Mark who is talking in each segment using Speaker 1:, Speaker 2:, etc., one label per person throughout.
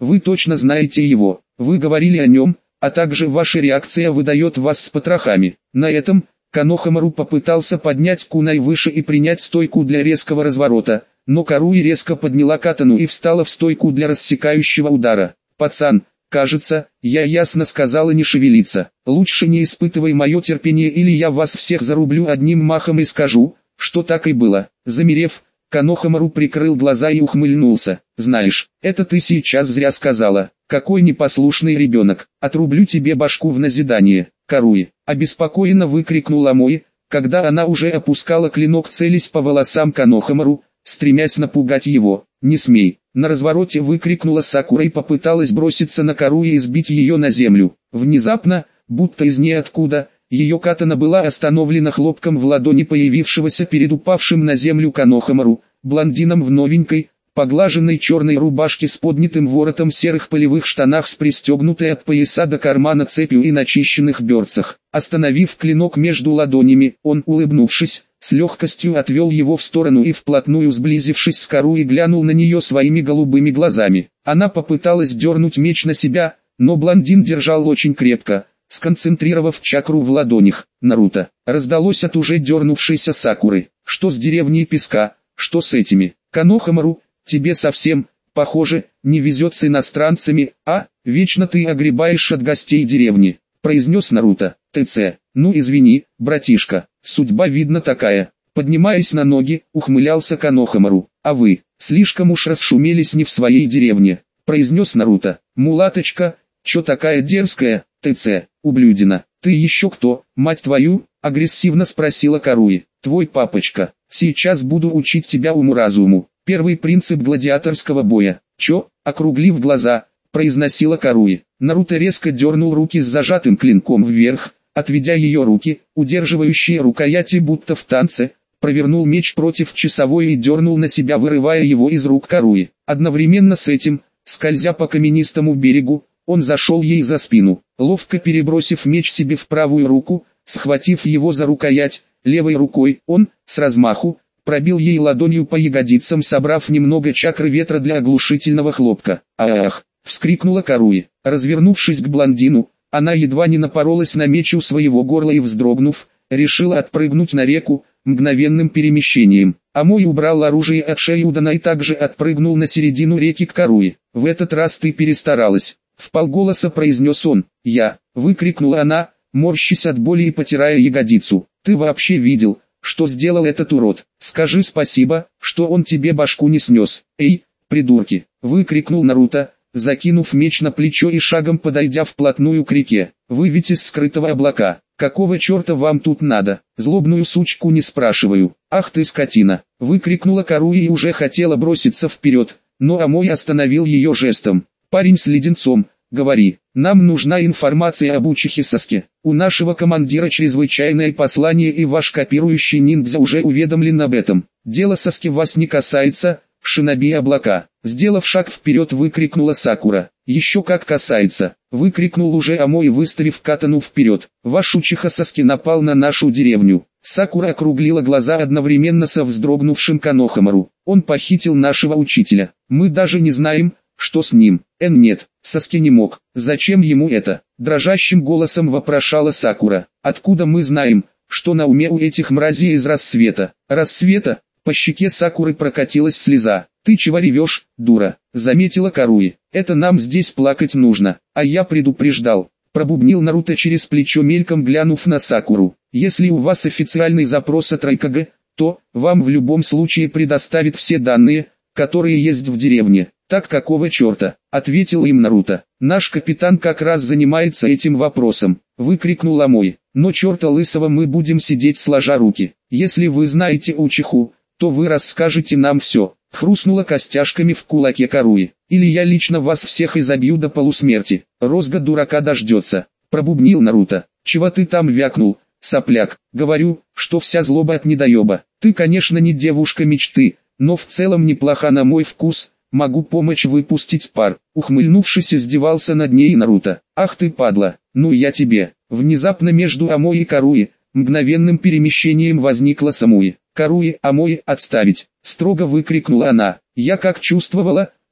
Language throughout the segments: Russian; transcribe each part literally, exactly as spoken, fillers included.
Speaker 1: Вы точно знаете его, вы говорили о нем, а также ваша реакция выдает вас с потрохами. На этом Конохамару попытался поднять кунай выше и принять стойку для резкого разворота, но Каруи резко подняла катану и встала в стойку для рассекающего удара. «Пацан, кажется, я ясно сказала не шевелиться. Лучше не испытывай мое терпение, или я вас всех зарублю одним махом и скажу, что так и было». Замерев, Конохамару прикрыл глаза и ухмыльнулся. «Знаешь, это ты сейчас зря сказала. Какой непослушный ребенок. Отрублю тебе башку в назидание». Каруи обеспокоенно выкрикнула Мои, когда она уже опускала клинок, целясь по волосам Конохамару, стремясь напугать его. «Не смей!» На развороте выкрикнула Сакура и попыталась броситься на Каруи и сбить ее на землю. Внезапно, будто из ниоткуда, ее катана была остановлена хлопком в ладони появившегося перед упавшим на землю Конохамару, блондином в новенькой, поглаженной черной рубашке с поднятым воротом, серых полевых штанах с пристегнутой от пояса до кармана цепью и начищенных берцах. Остановив клинок между ладонями, он, улыбнувшись, с легкостью отвел его в сторону и, вплотную сблизившись с Каруи, глянул на нее своими голубыми глазами. Она попыталась дернуть меч на себя, но блондин держал очень крепко, сконцентрировав чакру в ладонях. «Наруто!» раздалось от уже дернувшейся Сакуры. «Что с деревней песка? Что с этими? Конохамару, тебе совсем, похоже, не везет с иностранцами, а? Вечно ты огребаешь от гостей деревни», произнес Наруто. «ТЦ, ну извини, братишка, судьба видно такая». Поднимаясь на ноги, ухмылялся Конохамару. «А вы, слишком уж расшумелись не в своей деревне», произнес Наруто. «Мулаточка, чё такая дерзкая, ТЦ, ублюдина, ты еще кто, мать твою?» агрессивно спросила Каруи. «Твой папочка, сейчас буду учить тебя уму-разуму. Первый принцип гладиаторского боя». «Чё?» округлив глаза, произносила Каруи. Наруто резко дернул руки с зажатым клинком вверх, отведя ее руки, удерживающие рукояти будто в танце, провернул меч против часовой и дернул на себя, вырывая его из рук Каруи. Одновременно с этим, скользя по каменистому берегу, он зашел ей за спину, ловко перебросив меч себе в правую руку, схватив его за рукоять, левой рукой, он, с размаху, пробил ей ладонью по ягодицам, собрав немного чакры ветра для оглушительного хлопка. «Ах!» — вскрикнула Каруи. Развернувшись к блондину, она едва не напоролась на меч у своего горла и, вздрогнув, решила отпрыгнуть на реку, мгновенным перемещением. Амой убрал оружие от шеи Удана и также отпрыгнул на середину реки к Каруи. «В этот раз ты перестаралась», — вполголоса произнес он. «Я», — выкрикнула она, морщась от боли и потирая ягодицу. «Ты вообще видел, что сделал этот урод? Скажи спасибо, что он тебе башку не снес». «Эй, придурки!» — выкрикнул Наруто, закинув меч на плечо и шагом подойдя вплотную к реке. «Вы ведь из скрытого облака. Какого черта вам тут надо? Злобную сучку не спрашиваю». «Ах ты скотина!» — выкрикнула Каруи и уже хотела броситься вперед, но Амой остановил ее жестом. «Парень с леденцом, говори, нам нужна информация об учихе Саске. У нашего командира чрезвычайное послание, и ваш копирующий ниндзя уже уведомлен об этом. Дело Саске вас не касается, шиноби облака». Сделав шаг вперед, выкрикнула Сакура. «Еще как касается!» — выкрикнул уже Амой, выставив катану вперед. «Ваш учиха Саске напал на нашу деревню». Сакура округлила глаза одновременно со вздрогнувшим Конохамару. «Он похитил нашего учителя. Мы даже не знаем, что с ним». «Эн нет, Саске не мог. Зачем ему это?» — дрожащим голосом вопрошала Сакура. «Откуда мы знаем, что на уме у этих мразей из Рассвета?» «Рассвета?» По щеке Сакуры прокатилась слеза. «Ты чего ревешь, дура?» — заметила Каруи. «Это нам здесь плакать нужно, а я предупреждал», — пробубнил Наруто через плечо, мельком глянув на Сакуру. «Если у вас официальный запрос от Райкаге, то вам в любом случае предоставит все данные, которые есть в деревне». «Так какого черта?» — ответил им Наруто. «Наш капитан как раз занимается этим вопросом», — выкрикнул Амой. «Но черта лысого мы будем сидеть сложа руки. Если вы знаете учиху, то вы расскажете нам все». Хрустнула костяшками в кулаке Каруи. «Или я лично вас всех изобью до полусмерти. Розга дурака дождется», — пробубнил Наруто. «Чего ты там вякнул, сопляк?» «Говорю, что вся злоба от недоеба. Ты, конечно, не девушка мечты, но в целом неплоха на мой вкус. Могу помочь выпустить пар». Ухмыльнувшись, издевался над ней Наруто. «Ах ты падла, ну я тебе». Внезапно между Амой и Каруи мгновенным перемещением возникла Самуи. «Каруи, Амой, отставить!» — строго выкрикнула она. «Я как чувствовала,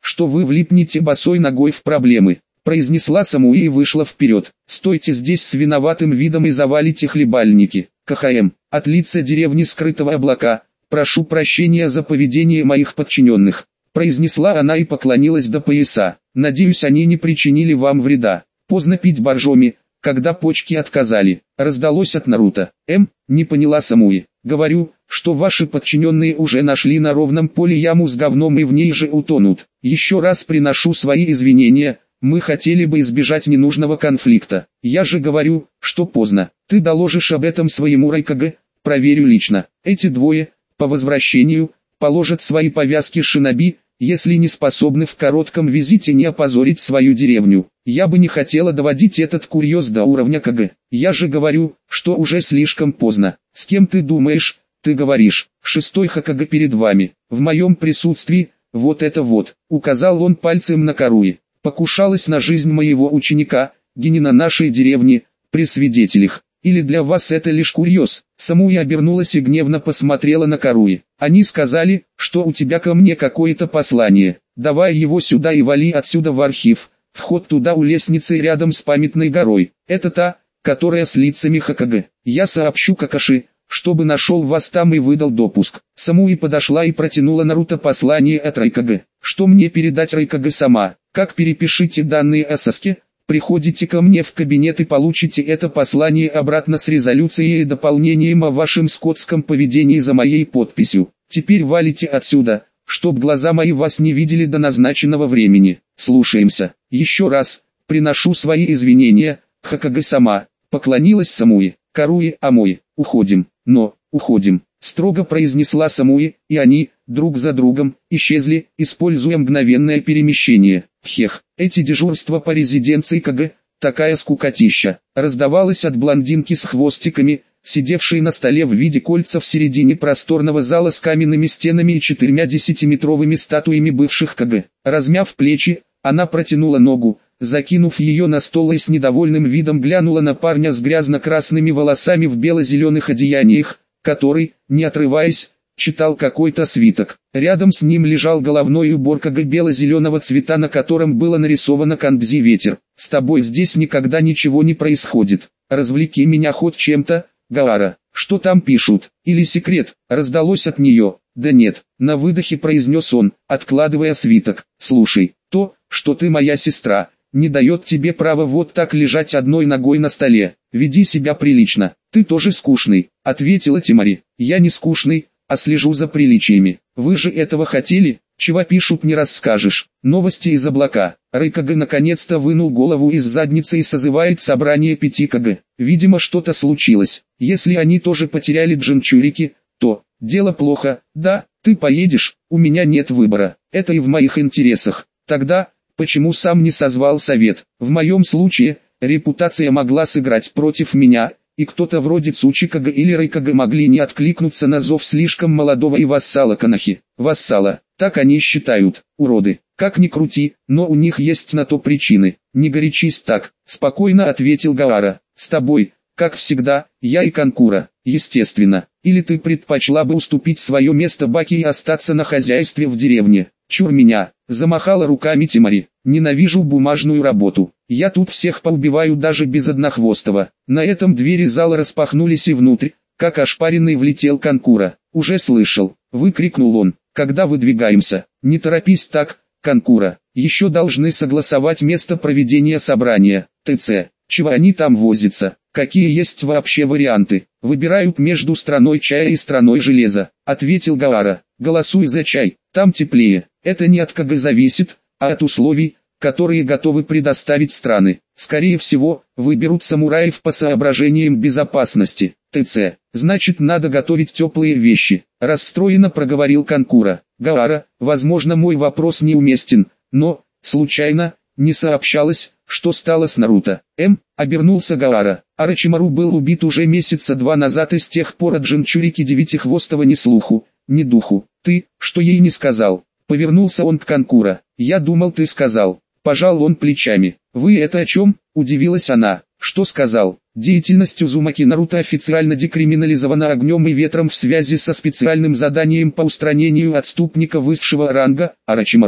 Speaker 1: что вы влипнете босой ногой в проблемы», произнесла Самуи и вышла вперед. «Стойте здесь с виноватым видом и завалите хлебальники. КХМ, от лица деревни Скрытого Облака, прошу прощения за поведение моих подчиненных», произнесла она и поклонилась до пояса. «Надеюсь, они не причинили вам вреда. Поздно пить боржоми, когда почки отказали», раздалось от Наруто. «Эм, не поняла Самуи. Говорю, что ваши подчиненные уже нашли на ровном поле яму с говном и в ней же утонут. Еще раз приношу свои извинения, мы хотели бы избежать ненужного конфликта. Я же говорю, что поздно. Ты доложишь об этом своему Райкаге, проверю лично. Эти двое, по возвращению, положат свои повязки шиноби, если не способны в коротком визите не опозорить свою деревню. Я бы не хотела доводить этот курьез до уровня КГ. Я же говорю, что уже слишком поздно. С кем ты думаешь, ты говоришь? Шестой Хокаге перед вами, в моем присутствии, вот это вот, указал он пальцем на Каруи. Покушалась на жизнь моего ученика, генина нашей деревни, при свидетелях. Или для вас это лишь курьез?» Самуи обернулась и гневно посмотрела на Каруи. «Они сказали, что у тебя ко мне какое-то послание. Давай его сюда и вали отсюда в архив. Вход туда у лестницы рядом с памятной горой. Это та, которая с лицами Хокаге. Я сообщу Какаши, чтобы нашел вас там и выдал допуск». Самуи подошла и протянула Наруто послание от Райкаге. «Что мне передать Райкаге сама? Как перепишите данные о Саске? Приходите ко мне в кабинет и получите это послание обратно с резолюцией и дополнением о вашем скотском поведении за моей подписью. Теперь валите отсюда, чтоб глаза мои вас не видели до назначенного времени. Слушаемся. Еще раз, приношу свои извинения, Хокаге-сама», поклонилась Самуи. «Каруи, Амои, уходим, но, уходим», строго произнесла Самуи, и они, друг за другом, исчезли, используя мгновенное перемещение. «Хех, эти дежурства по резиденции КГ, такая скукотища», раздавалось от блондинки с хвостиками, сидевшей на столе в виде кольца в середине просторного зала с каменными стенами и четырьмя десятиметровыми статуями бывших КГ. Размяв плечи, она протянула ногу, закинув ее на стол и с недовольным видом глянула на парня с грязно-красными волосами в бело-зеленых одеяниях, который, не отрываясь, читал какой-то свиток. Рядом с ним лежал головной убор КГ бело-зеленого цвета, на котором было нарисовано кандзи «Ветер». «С тобой здесь никогда ничего не происходит. Развлеки меня хоть чем-то, Гаара». «Что там пишут? Или секрет?» раздалось от нее. «Да нет», на выдохе произнес он, откладывая свиток. «Слушай, то, что ты моя сестра, не дает тебе права вот так лежать одной ногой на столе. Веди себя прилично. Ты тоже скучный», ответила Тимари. «Я не скучный, а слежу за приличиями. Вы же этого хотели? Чего пишут, не расскажешь». Новости из облака. Райкаге наконец-то вынул голову из задницы и созывает собрание пяти КГ. Видимо, что-то случилось. Если они тоже потеряли джинчурики, то дело плохо. «Да, ты поедешь, у меня нет выбора. Это и в моих интересах». «Тогда, почему сам не созвал совет? В моем случае, репутация могла сыграть против меня, и кто-то вроде Цучикага или Райкаге могли не откликнуться на зов слишком молодого и вассала Канахи». «Вассала, так они считают, уроды. Как ни крути, но у них есть на то причины». «Не горячись так», спокойно ответил Гаара. «С тобой, как всегда, я и Канкура, естественно. Или ты предпочла бы уступить свое место Баки и остаться на хозяйстве в деревне?» «Чур меня», замахала руками Тимари. «Ненавижу бумажную работу. Я тут всех поубиваю даже без однохвостого». На этом двери зала распахнулись и внутрь, как ошпаренный, влетел Канкура. «Уже слышал», выкрикнул он. «Когда выдвигаемся?» «Не торопись так, Канкура. Еще должны согласовать место проведения собрания. ТЦ. Чего они там возятся? Какие есть вообще варианты?» «Выбирают между страной чая и страной железа», ответил Гаара. «Голосуй за чай, там теплее. Это не от КГ зависит, а от условий, которые готовы предоставить страны. Скорее всего, выберут самураев по соображениям безопасности. ТЦ. Значит, надо готовить теплые вещи», расстроенно проговорил Канкура. «Гаара, возможно, мой вопрос неуместен, но, случайно, не сообщалось, что стало с Наруто?» М. обернулся Гаара. «Орочимару был убит уже месяца два назад, и с тех пор от Джинчурики Девятихвостого ни слуху, ни духу. Ты, что ей не сказал?» Повернулся он к Канкура. «Я думал, ты сказал». Пожал он плечами. «Вы это о чем?» Удивилась она. «Что сказал?» «Деятельность Узумаки Наруто официально декриминализована огнем и ветром в связи со специальным заданием по устранению отступника высшего ранга, Орочимару.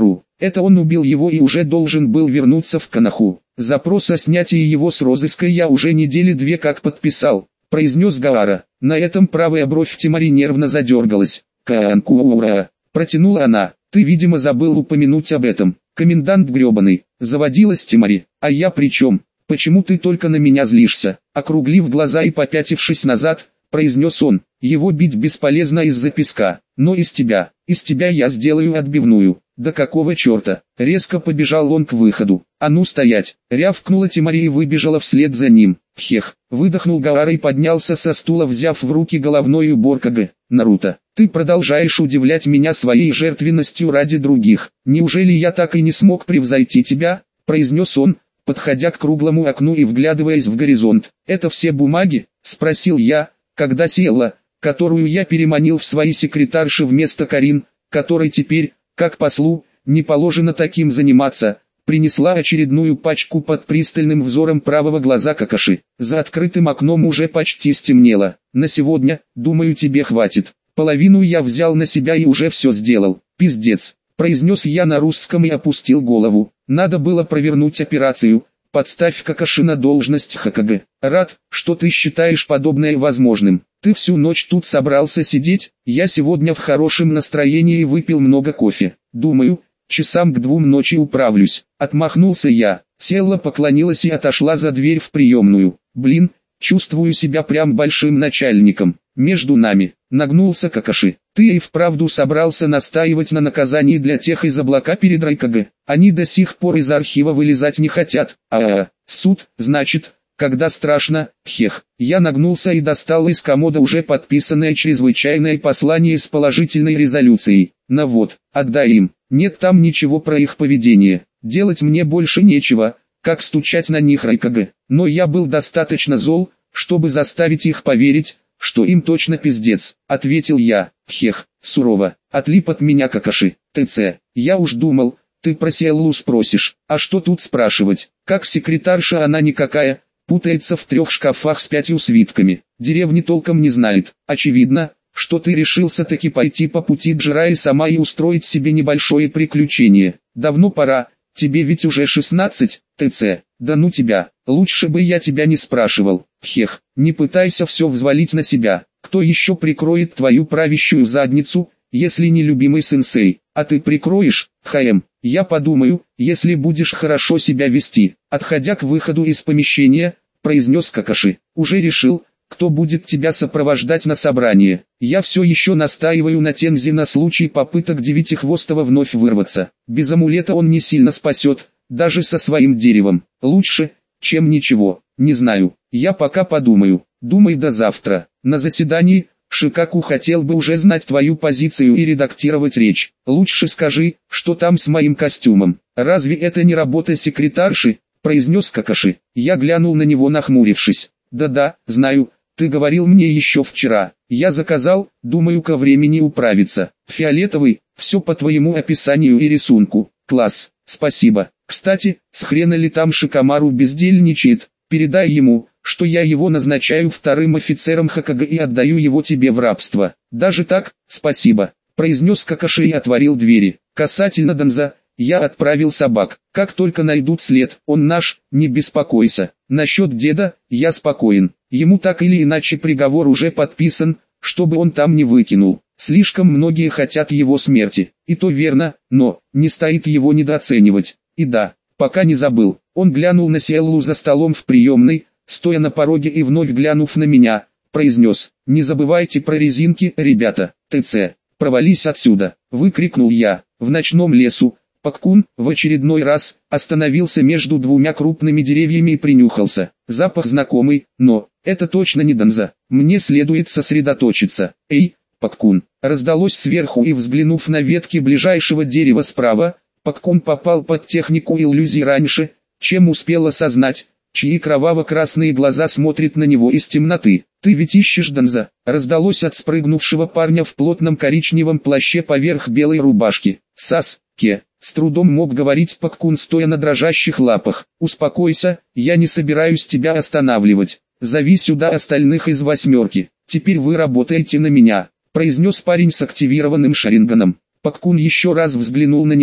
Speaker 1: Это он убил его и уже должен был вернуться в Коноху. Запрос о снятии его с розыска я уже недели две как подписал, произнес Гаара. На этом правая бровь Тимари нервно задергалась. Каанкуура, протянула она. Ты, видимо, забыл упомянуть об этом. Комендант гребаный, заводилась Тимари. А я при чем? Почему ты только на меня злишься? Округлив глаза и попятившись назад, произнес он. Его бить бесполезно из-за песка, но из тебя, из тебя я сделаю отбивную. Да какого черта? Резко побежал он к выходу. А ну стоять! Рявкнула Тимари и выбежала вслед за ним. Хех! Выдохнул Гаара и поднялся со стула, взяв в руки головной убор Кагэ. Наруто, ты продолжаешь удивлять меня своей жертвенностью ради других. Неужели я так и не смог превзойти тебя? Произнес он, подходя к круглому окну и вглядываясь в горизонт. Это все бумаги? Спросил я, когда Сиэлла, которую я переманил в свои секретарши вместо Карин, которой теперь, как послу, не положено таким заниматься, принесла очередную пачку под пристальным взором правого глаза Какаши. За открытым окном уже почти стемнело. На сегодня, думаю, тебе хватит. Половину я взял на себя и уже все сделал. Пиздец, произнес я на русском и опустил голову. Надо было провернуть операцию. Подставь Какаши на должность Хокаге. Рад, что ты считаешь подобное возможным. Ты всю ночь тут собрался сидеть? Я сегодня в хорошем настроении и выпил много кофе. Думаю, часам к двум ночи управлюсь. Отмахнулся я. Села, поклонилась и отошла за дверь в приемную. Блин, чувствую себя прям большим начальником. Между нами, нагнулся Какаши. Ты и вправду собрался настаивать на наказании для тех из облака перед Райкаге. Они до сих пор из архива вылезать не хотят. А-а-а, суд, значит, когда страшно, хех. Я нагнулся и достал из комода уже подписанное чрезвычайное послание с положительной резолюцией. На вот, отдай им. Нет там ничего про их поведение. Делать мне больше нечего, как стучать на них Райкаге. Но я был достаточно зол, чтобы заставить их поверить, что им точно пиздец, ответил я. Хех, сурово, отлип от меня Какаши. ТЦ, я уж думал, ты про Сиэллу спросишь, а что тут спрашивать? Как секретарша она никакая, путается в трех шкафах с пятью свитками, деревни толком не знает. Очевидно, что ты решился таки пойти по пути Джирайи сама и устроить себе небольшое приключение. Давно пора, тебе ведь уже шестнадцать, ТЦ, да ну тебя, лучше бы я тебя не спрашивал. Хех, не пытайся все взвалить на себя. Кто еще прикроет твою правящую задницу, если не любимый сенсей? А ты прикроешь, ХМ? Я подумаю, если будешь хорошо себя вести. Отходя к выходу из помещения, произнес Какаши. Уже решил, кто будет тебя сопровождать на собрание. Я все еще настаиваю на Тензе на случай попыток Девятихвостого вновь вырваться. Без амулета он не сильно спасет, даже со своим деревом. Лучше, чем ничего. Не знаю, я пока подумаю. Думай до завтра. На заседании, Шикаку хотел бы уже знать твою позицию и редактировать речь. Лучше скажи, что там с моим костюмом. Разве это не работа секретарши? Произнес Какаши. Я глянул на него, нахмурившись. Да-да, знаю, ты говорил мне еще вчера. Я заказал, думаю, ко времени управиться. Фиолетовый, все по твоему описанию и рисунку. Класс, спасибо. Кстати, с хрена ли там Шикамару бездельничает? Передай ему, что я его назначаю вторым офицером Хокаге и отдаю его тебе в рабство. Даже так, спасибо, произнес Какаши и отворил двери. Касательно Данза, я отправил собак. Как только найдут след, он наш, не беспокойся. Насчет деда, я спокоен. Ему так или иначе приговор уже подписан, чтобы он там не выкинул. Слишком многие хотят его смерти. И то верно, но не стоит его недооценивать. И да, пока не забыл. Он глянул на Сиэллу за столом в приемной, стоя на пороге и вновь глянув на меня, произнес: «Не забывайте про резинки, ребята, ТЦ, провались отсюда», выкрикнул я. В ночном лесу, Пак-кун, в очередной раз, остановился между двумя крупными деревьями и принюхался. Запах знакомый, но, это точно не Данза, мне следует сосредоточиться. «Эй, Пак-кун», раздалось сверху, и взглянув на ветки ближайшего дерева справа, Пак-кун попал под технику иллюзий раньше, чем успел осознать, чьи кроваво-красные глаза смотрят на него из темноты. «Ты ведь ищешь Данза?» раздалось от спрыгнувшего парня в плотном коричневом плаще поверх белой рубашки. «Сас-ке», с трудом мог говорить Пак-кун, стоя на дрожащих лапах. «Успокойся, я не собираюсь тебя останавливать. Зови сюда остальных из восьмерки. Теперь вы работаете на меня», произнес парень с активированным шаринганом. Пак-кун еще раз взглянул на него,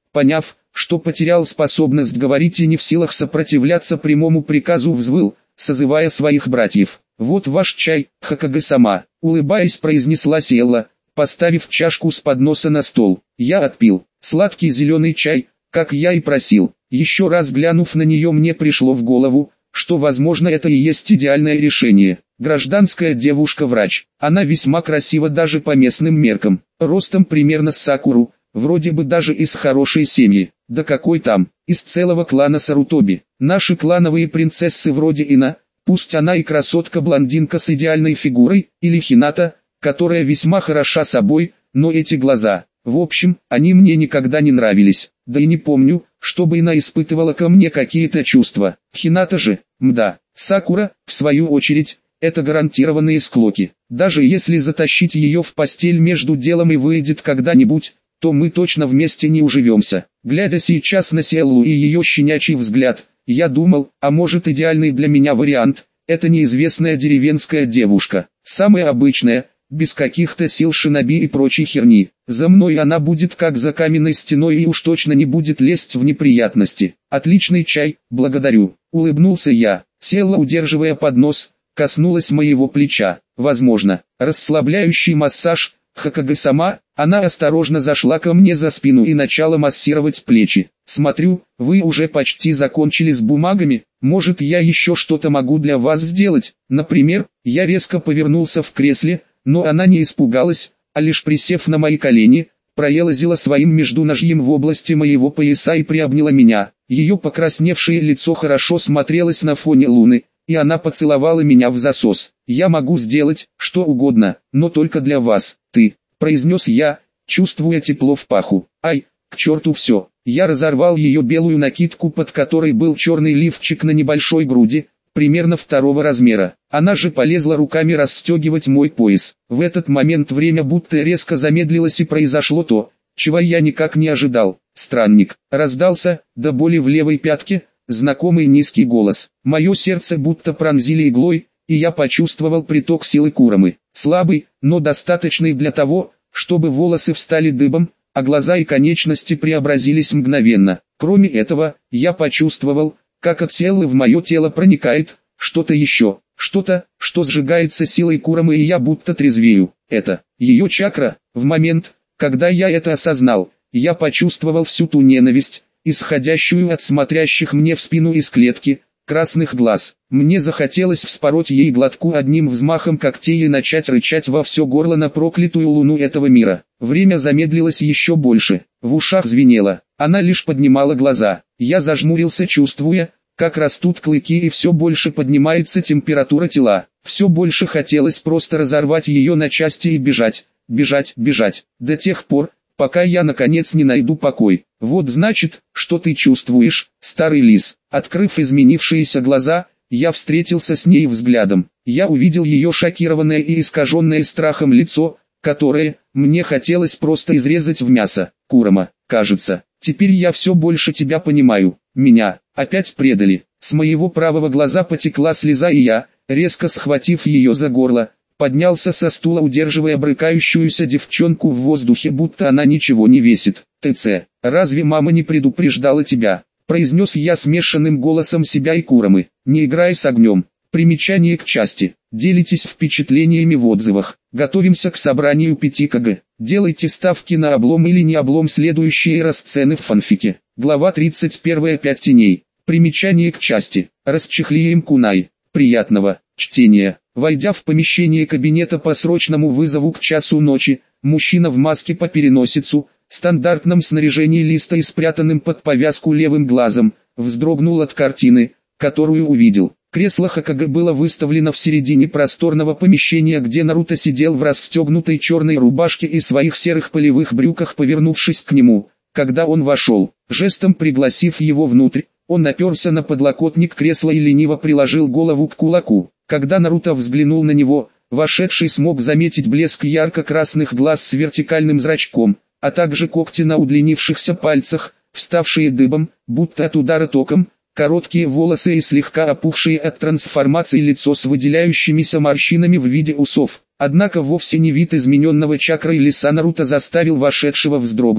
Speaker 1: Поняв, что потерял способность говорить и не в силах сопротивляться прямому приказу, взвыл, созывая своих братьев. «Вот ваш чай, Хокаге-сама», — улыбаясь, произнесла Сиэлла, поставив чашку с подноса на стол. Я отпил. Сладкий зеленый чай, как я и просил. Еще раз глянув на нее, мне пришло в голову, что возможно это и есть идеальное решение. Гражданская девушка-врач. Она весьма красива даже по местным меркам. Ростом примерно с Сакуру, вроде бы даже из хорошей семьи. Да какой там, из целого клана Сарутоби. Наши клановые принцессы вроде Ина, пусть она и красотка-блондинка с идеальной фигурой, или Хината, которая весьма хороша собой, но эти глаза... В общем, они мне никогда не нравились, да и не помню, чтобы Ина испытывала ко мне какие-то чувства. Хината же, мда, Сакура, в свою очередь, это гарантированные склоки. Даже если затащить ее в постель между делом и выйдет когда-нибудь, то мы точно вместе не уживемся. Глядя сейчас на Сиэллу и ее щенячий взгляд, я думал, а может идеальный для меня вариант, это неизвестная деревенская девушка, самая обычная, без каких-то сил шиноби и прочей херни. За мной она будет как за каменной стеной и уж точно не будет лезть в неприятности. Отличный чай, благодарю. Улыбнулся я. Сиэлла, удерживая поднос, коснулась моего плеча. Возможно, расслабляющий массаж. Хокаге-сама, она осторожно зашла ко мне за спину и начала массировать плечи. Смотрю, вы уже почти закончили с бумагами. Может, я еще что-то могу для вас сделать? Например, я резко повернулся в кресле, но она не испугалась, а лишь присев на мои колени, проелозила своим междуножьем в области моего пояса и приобняла меня. Ее покрасневшее лицо хорошо смотрелось на фоне луны, и она поцеловала меня в засос. «Я могу сделать что угодно, но только для вас, ты», — произнес я, чувствуя тепло в паху. «Ай, к черту все». Я разорвал ее белую накидку, под которой был черный лифчик на небольшой груди, примерно второго размера. Она же полезла руками расстегивать мой пояс. В этот момент время будто резко замедлилось и произошло то, чего я никак не ожидал. «Странник», раздался, до боли в левой пятке, знакомый низкий голос. Мое сердце будто пронзили иглой, и я почувствовал приток силы Курамы. Слабый, но достаточный для того, чтобы волосы встали дыбом, а глаза и конечности преобразились мгновенно. Кроме этого, я почувствовал, как от Сиэллы в мое тело проникает что-то еще, что-то, что сжигается силой Курамы, и я будто трезвею. Это ее чакра. В момент, когда я это осознал, я почувствовал всю ту ненависть, исходящую от смотрящих мне в спину из клетки красных глаз. Мне захотелось вспороть ей глотку одним взмахом когтей и начать рычать во все горло на проклятую луну этого мира. Время замедлилось еще больше, в ушах звенело, она лишь поднимала глаза. Я зажмурился, чувствуя, как растут клыки и все больше поднимается температура тела. Все больше хотелось просто разорвать ее на части и бежать, бежать, бежать, до тех пор, пока я наконец не найду покой. Вот значит, что ты чувствуешь, старый лис. Открыв изменившиеся глаза, я встретился с ней взглядом. Я увидел ее шокированное и искаженное страхом лицо, которое мне хотелось просто изрезать в мясо. Курама, кажется, теперь я все больше тебя понимаю. Меня опять предали. С моего правого глаза потекла слеза, и я, резко схватив ее за горло, поднялся со стула, удерживая брыкающуюся девчонку в воздухе, будто она ничего не весит. «ТЦ, разве мама не предупреждала тебя?» — произнес я смешанным голосом себя и Курамы. «Не играй с огнем». Примечание к части. Делитесь впечатлениями в отзывах. Готовимся к собранию пяти кг. Делайте ставки на облом или не облом следующие расцены в фанфике. Глава тридцать один. Пять теней. Примечание к части. Расчехлием кунай. Приятного чтения. Войдя в помещение кабинета по срочному вызову к часу ночи, мужчина в маске по переносицу, стандартном снаряжении листа и спрятанным под повязку левым глазом, вздрогнул от картины, которую увидел. Кресло Хокаге было выставлено в середине просторного помещения, где Наруто сидел в расстегнутой черной рубашке и своих серых полевых брюках, повернувшись к нему, когда он вошел. Жестом пригласив его внутрь, он оперся на подлокотник кресла и лениво приложил голову к кулаку. Когда Наруто взглянул на него, вошедший смог заметить блеск ярко-красных глаз с вертикальным зрачком, а также когти на удлинившихся пальцах, вставшие дыбом, будто от удара током, короткие волосы и слегка опухшие от трансформации лицо с выделяющимися морщинами в виде усов. Однако вовсе не вид измененного чакрой лиса Наруто заставил вошедшего вздрогнуть.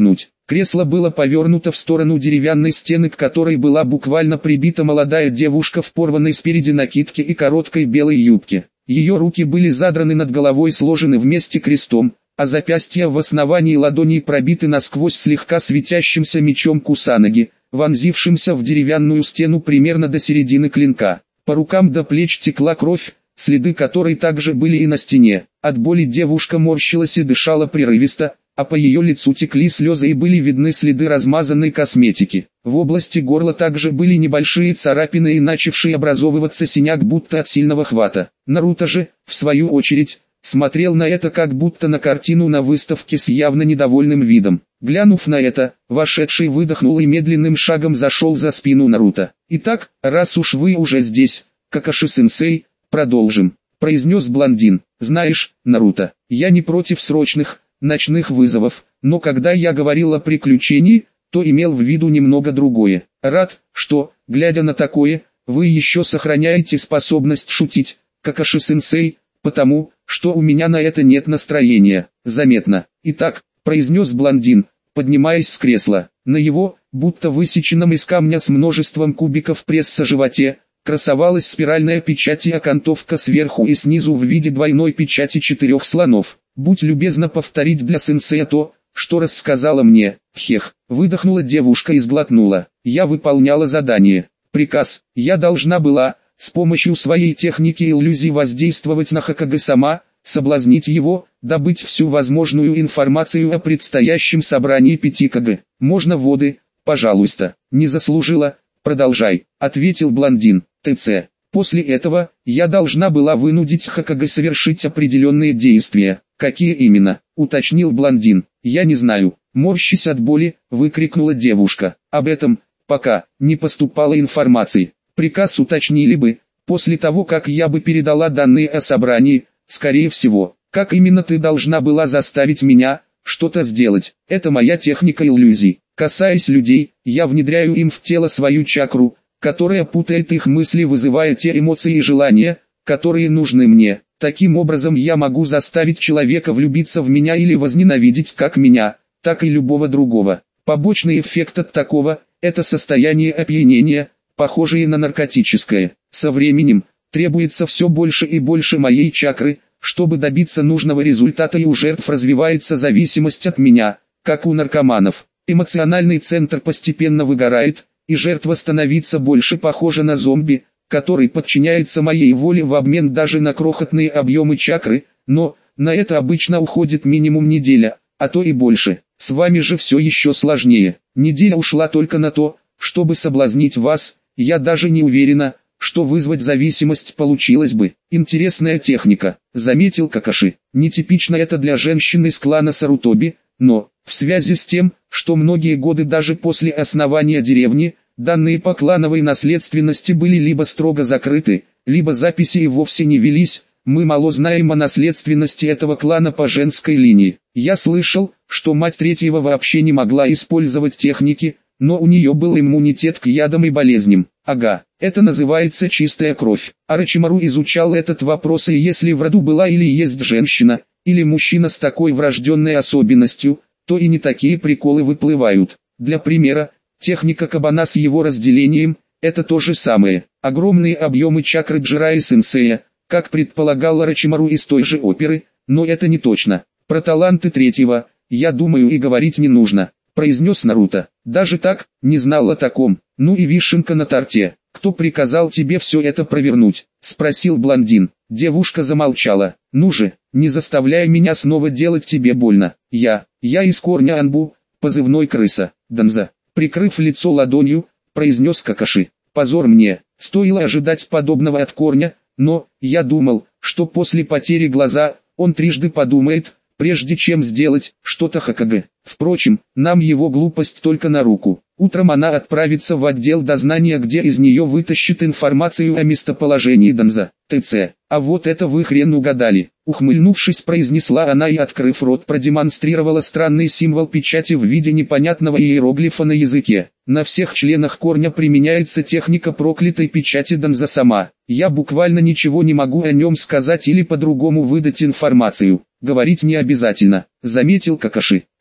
Speaker 1: Кресло было повернуто в сторону деревянной стены, к которой была буквально прибита молодая девушка в порванной спереди накидке и короткой белой юбке. Ее руки были задраны над головой, сложены вместе крестом, а запястья в основании ладоней пробиты насквозь слегка светящимся мечом кусанаги, вонзившимся в деревянную стену примерно до середины клинка. По рукам до плеч текла кровь, следы которой также были и на стене. От боли девушка морщилась и дышала прерывисто, а по ее лицу текли слезы и были видны следы размазанной косметики. В области горла также были небольшие царапины и начавший образовываться синяк, будто от сильного хвата. Наруто же, в свою очередь, смотрел на это как будто на картину на выставке с явно недовольным видом. Глянув на это, вошедший выдохнул и медленным шагом зашел за спину Наруто. «Итак, раз уж вы уже здесь, Какаши-сенсей, продолжим», — произнес блондин. «Знаешь, Наруто, я не против срочных, ночных вызовов, но когда я говорил о приключении, то имел в виду немного другое. Рад, что, глядя на такое, вы еще сохраняете способность шутить, Какаши-сенсей, потому, что у меня на это нет настроения, заметно. Итак», — произнес блондин, поднимаясь с кресла. На его, будто высеченном из камня с множеством кубиков пресса животе, красовалась спиральная печать и окантовка сверху и снизу в виде двойной печати четырех слонов. «Будь любезна повторить для сенсея то, что рассказала мне». «Хех», — выдохнула девушка и сглотнула. «Я выполняла задание. Приказ. Я должна была, с помощью своей техники иллюзий воздействовать на Хокаге-сама, соблазнить его, добыть всю возможную информацию о предстоящем собрании пяти Кage. Можно воды, пожалуйста?» «Не заслужила, продолжай», — ответил блондин. «ТЦ. После этого, я должна была вынудить Хокаге совершить определенные действия». «Какие именно?» — уточнил блондин. «Я не знаю», — морщась от боли, выкрикнула девушка. «Об этом, пока, не поступало информации. Приказ уточнили бы, после того как я бы передала данные о собрании, скорее всего. Как именно ты должна была заставить меня что-то сделать? Это моя техника иллюзий. Касаясь людей, я внедряю им в тело свою чакру, которая путает их мысли, вызывая те эмоции и желания, которые нужны мне. Таким образом я могу заставить человека влюбиться в меня или возненавидеть как меня, так и любого другого. Побочный эффект от такого – это состояние опьянения, похожее на наркотическое. Со временем, требуется все больше и больше моей чакры, чтобы добиться нужного результата, и у жертв развивается зависимость от меня, как у наркоманов. Эмоциональный центр постепенно выгорает, и жертва становится больше похожа на зомби, который подчиняется моей воле в обмен даже на крохотные объемы чакры, но, на это обычно уходит минимум неделя, а то и больше. С вами же все еще сложнее. Неделя ушла только на то, чтобы соблазнить вас, я даже не уверена, что вызвать зависимость получилось бы. Интересная техника, заметил Какаши. Нетипично это для женщин из клана Сарутоби, но, в связи с тем, что многие годы даже после основания деревни, данные по клановой наследственности были либо строго закрыты, либо записи и вовсе не велись, мы мало знаем о наследственности этого клана по женской линии. Я слышал, что мать третьего вообще не могла использовать техники, но у нее был иммунитет к ядам и болезням. Ага, это называется чистая кровь. Орочимару изучал этот вопрос, и если в роду была или есть женщина, или мужчина с такой врожденной особенностью, то и не такие приколы выплывают. Для примера, техника кабана с его разделением – это то же самое. Огромные объемы чакры Джирайя-сенсея, как предполагал Орочимару из той же оперы, но это не точно. Про таланты третьего, я думаю, и говорить не нужно, произнес Наруто. Даже так, не знал о таком. Ну и вишенка на торте. Кто приказал тебе все это провернуть? Спросил блондин. Девушка замолчала. Ну же, не заставляй меня снова делать тебе больно. Я, я из корня Анбу, позывной крыса, Данза. Прикрыв лицо ладонью, произнес Какаши. Позор мне, стоило ожидать подобного от корня, но, я думал, что после потери глаза, он трижды подумает, прежде чем сделать что-то Хокаге. Впрочем, нам его глупость только на руку. Утром она отправится в отдел дознания, где из нее вытащит информацию о местоположении Данза. ТЦ. А вот это вы хрен угадали. Ухмыльнувшись, произнесла она и, открыв рот, продемонстрировала странный символ печати в виде непонятного иероглифа на языке. На всех членах корня применяется техника проклятой печати Данза сама. Я буквально ничего не могу о нем сказать или по-другому выдать информацию. Говорить не обязательно, заметил Какаши.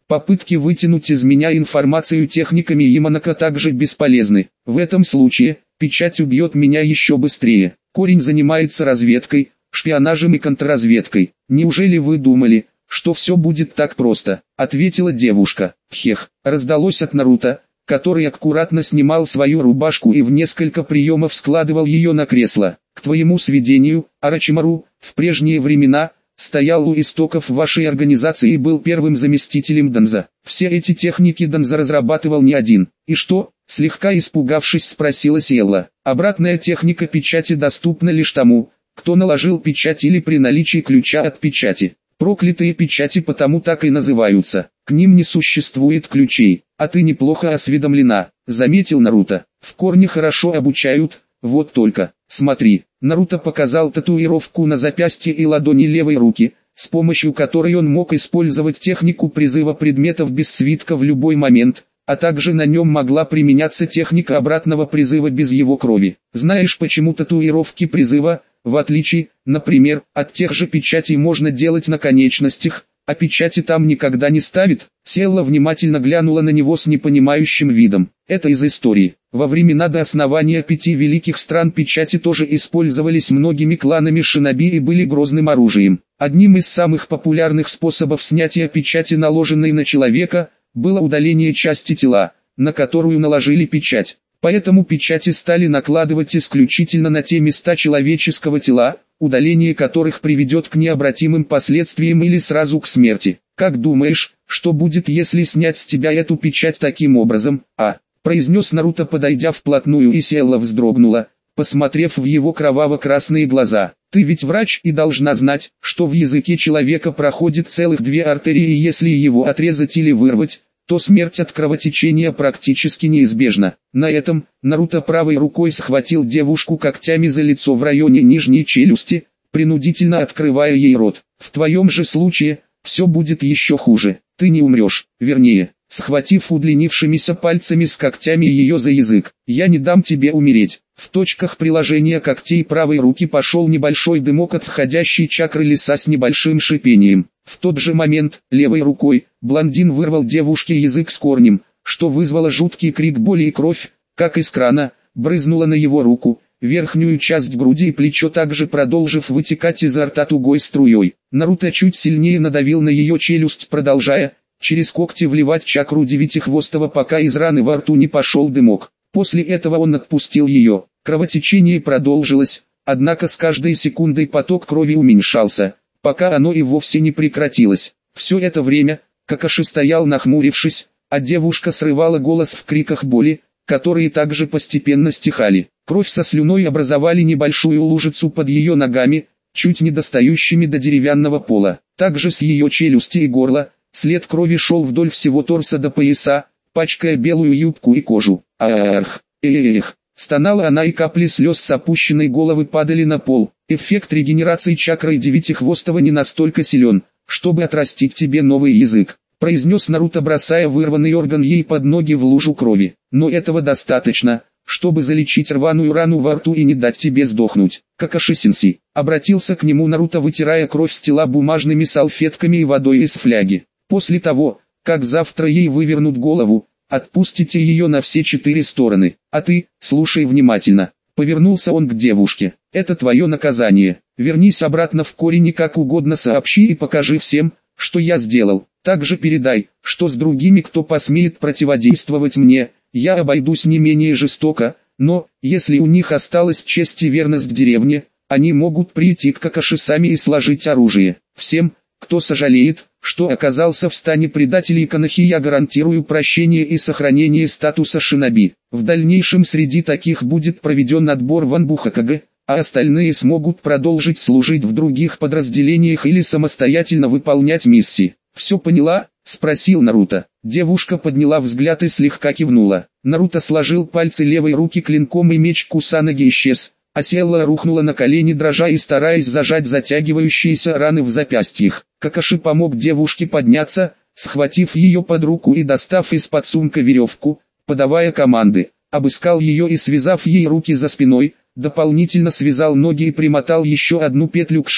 Speaker 1: Попытки вытянуть из меня информацию техниками Яманака также бесполезны. В этом случае, печать убьет меня еще быстрее. Корень занимается разведкой, шпионажем и контрразведкой. Неужели вы думали, что все будет так просто? Ответила девушка. Хех, раздалось от Наруто, который аккуратно снимал свою рубашку и в несколько приемов складывал ее на кресло. К твоему сведению, Орочимару, в прежние времена, стоял у истоков вашей организации и был первым заместителем Данза. Все эти техники Данза разрабатывал не один. И что? Слегка испугавшись, спросила Сиэлла. Обратная техника печати доступна лишь тому, кто наложил печать или при наличии ключа от печати. Проклятые печати потому так и называются. К ним не существует ключей. А ты неплохо осведомлена, заметил Наруто. В корне хорошо обучают, вот только. Смотри, Наруто показал татуировку на запястье и ладони левой руки, с помощью которой он мог использовать технику призыва предметов без свитка в любой момент, а также на нем могла применяться техника обратного призыва без его крови. Знаешь, почему татуировки призыва, в отличие, например, от тех же печатей можно делать на конечностях, а печати там никогда не ставит? Сиэлла внимательно глянула на него с непонимающим видом. Это из истории. Во времена до основания пяти великих стран печати тоже использовались многими кланами шиноби и были грозным оружием. Одним из самых популярных способов снятия печати, наложенной на человека, было удаление части тела, на которую наложили печать. Поэтому печати стали накладывать исключительно на те места человеческого тела, удаление которых приведет к необратимым последствиям или сразу к смерти. Как думаешь, что будет, если снять с тебя эту печать таким образом, а? Произнес Наруто, подойдя вплотную, и Сиэлла вздрогнула, посмотрев в его кроваво-красные глаза. Ты ведь врач и должна знать, что в языке человека проходит целых две артерии, и если его отрезать или вырвать, то смерть от кровотечения практически неизбежна. На этом, Наруто правой рукой схватил девушку когтями за лицо в районе нижней челюсти, принудительно открывая ей рот. В твоем же случае, все будет еще хуже. Ты не умрешь, вернее, схватив удлинившимися пальцами с когтями ее за язык. Я не дам тебе умереть. В точках приложения когтей правой руки пошел небольшой дымок от входящей чакры леса с небольшим шипением. В тот же момент, левой рукой, блондин вырвал девушке язык с корнем, что вызвало жуткий крик боли, и кровь, как из крана, брызнула на его руку, верхнюю часть груди и плечо также продолжив вытекать изо рта тугой струей. Наруто чуть сильнее надавил на ее челюсть, продолжая, через когти вливать чакру девятихвостого, пока из раны во рту не пошел дымок. После этого он отпустил ее. Кровотечение продолжилось, однако с каждой секундой поток крови уменьшался, пока оно и вовсе не прекратилось. Все это время, Какаши стоял нахмурившись, а девушка срывала голос в криках боли, которые также постепенно стихали. Кровь со слюной образовали небольшую лужицу под ее ногами, чуть не достающими до деревянного пола. Также с ее челюсти и горла, след крови шел вдоль всего торса до пояса, пачкая белую юбку и кожу. Ах, эх, стонала она, и капли слез с опущенной головы падали на пол. Эффект регенерации чакры девятихвостого не настолько силен, чтобы отрастить тебе новый язык, произнес Наруто, бросая вырванный орган ей под ноги в лужу крови. Но этого достаточно, чтобы залечить рваную рану во рту и не дать тебе сдохнуть. Какаши-сенсей, обратился к нему Наруто, вытирая кровь с тела бумажными салфетками и водой из фляги. После того, как завтра ей вывернут голову, отпустите ее на все четыре стороны. А ты, слушай внимательно. Повернулся он к девушке. Это твое наказание. Вернись обратно в корень и как угодно сообщи и покажи всем, что я сделал. Также передай, что с другими, кто посмеет противодействовать мне, я обойдусь не менее жестоко, но, если у них осталась честь и верность к деревне, они могут прийти к Какаши сами и сложить оружие. Всем, кто сожалеет, что оказался в стане предателей Канахи, я гарантирую прощение и сохранение статуса шиноби. В дальнейшем среди таких будет проведен отбор в Анбу-Хокаге, а остальные смогут продолжить служить в других подразделениях или самостоятельно выполнять миссии. «Все поняла?» — спросил Наруто. Девушка подняла взгляд и слегка кивнула. Наруто сложил пальцы левой руки клинком, и меч Кусанаги исчез, а Сиэлла рухнула на колени, дрожа и стараясь зажать затягивающиеся раны в запястьях. Какаши помог девушке подняться, схватив ее под руку и достав из-под сумка веревку, подавая команды, обыскал ее и, связав ей руки за спиной, дополнительно связал ноги и примотал еще одну петлю к шее,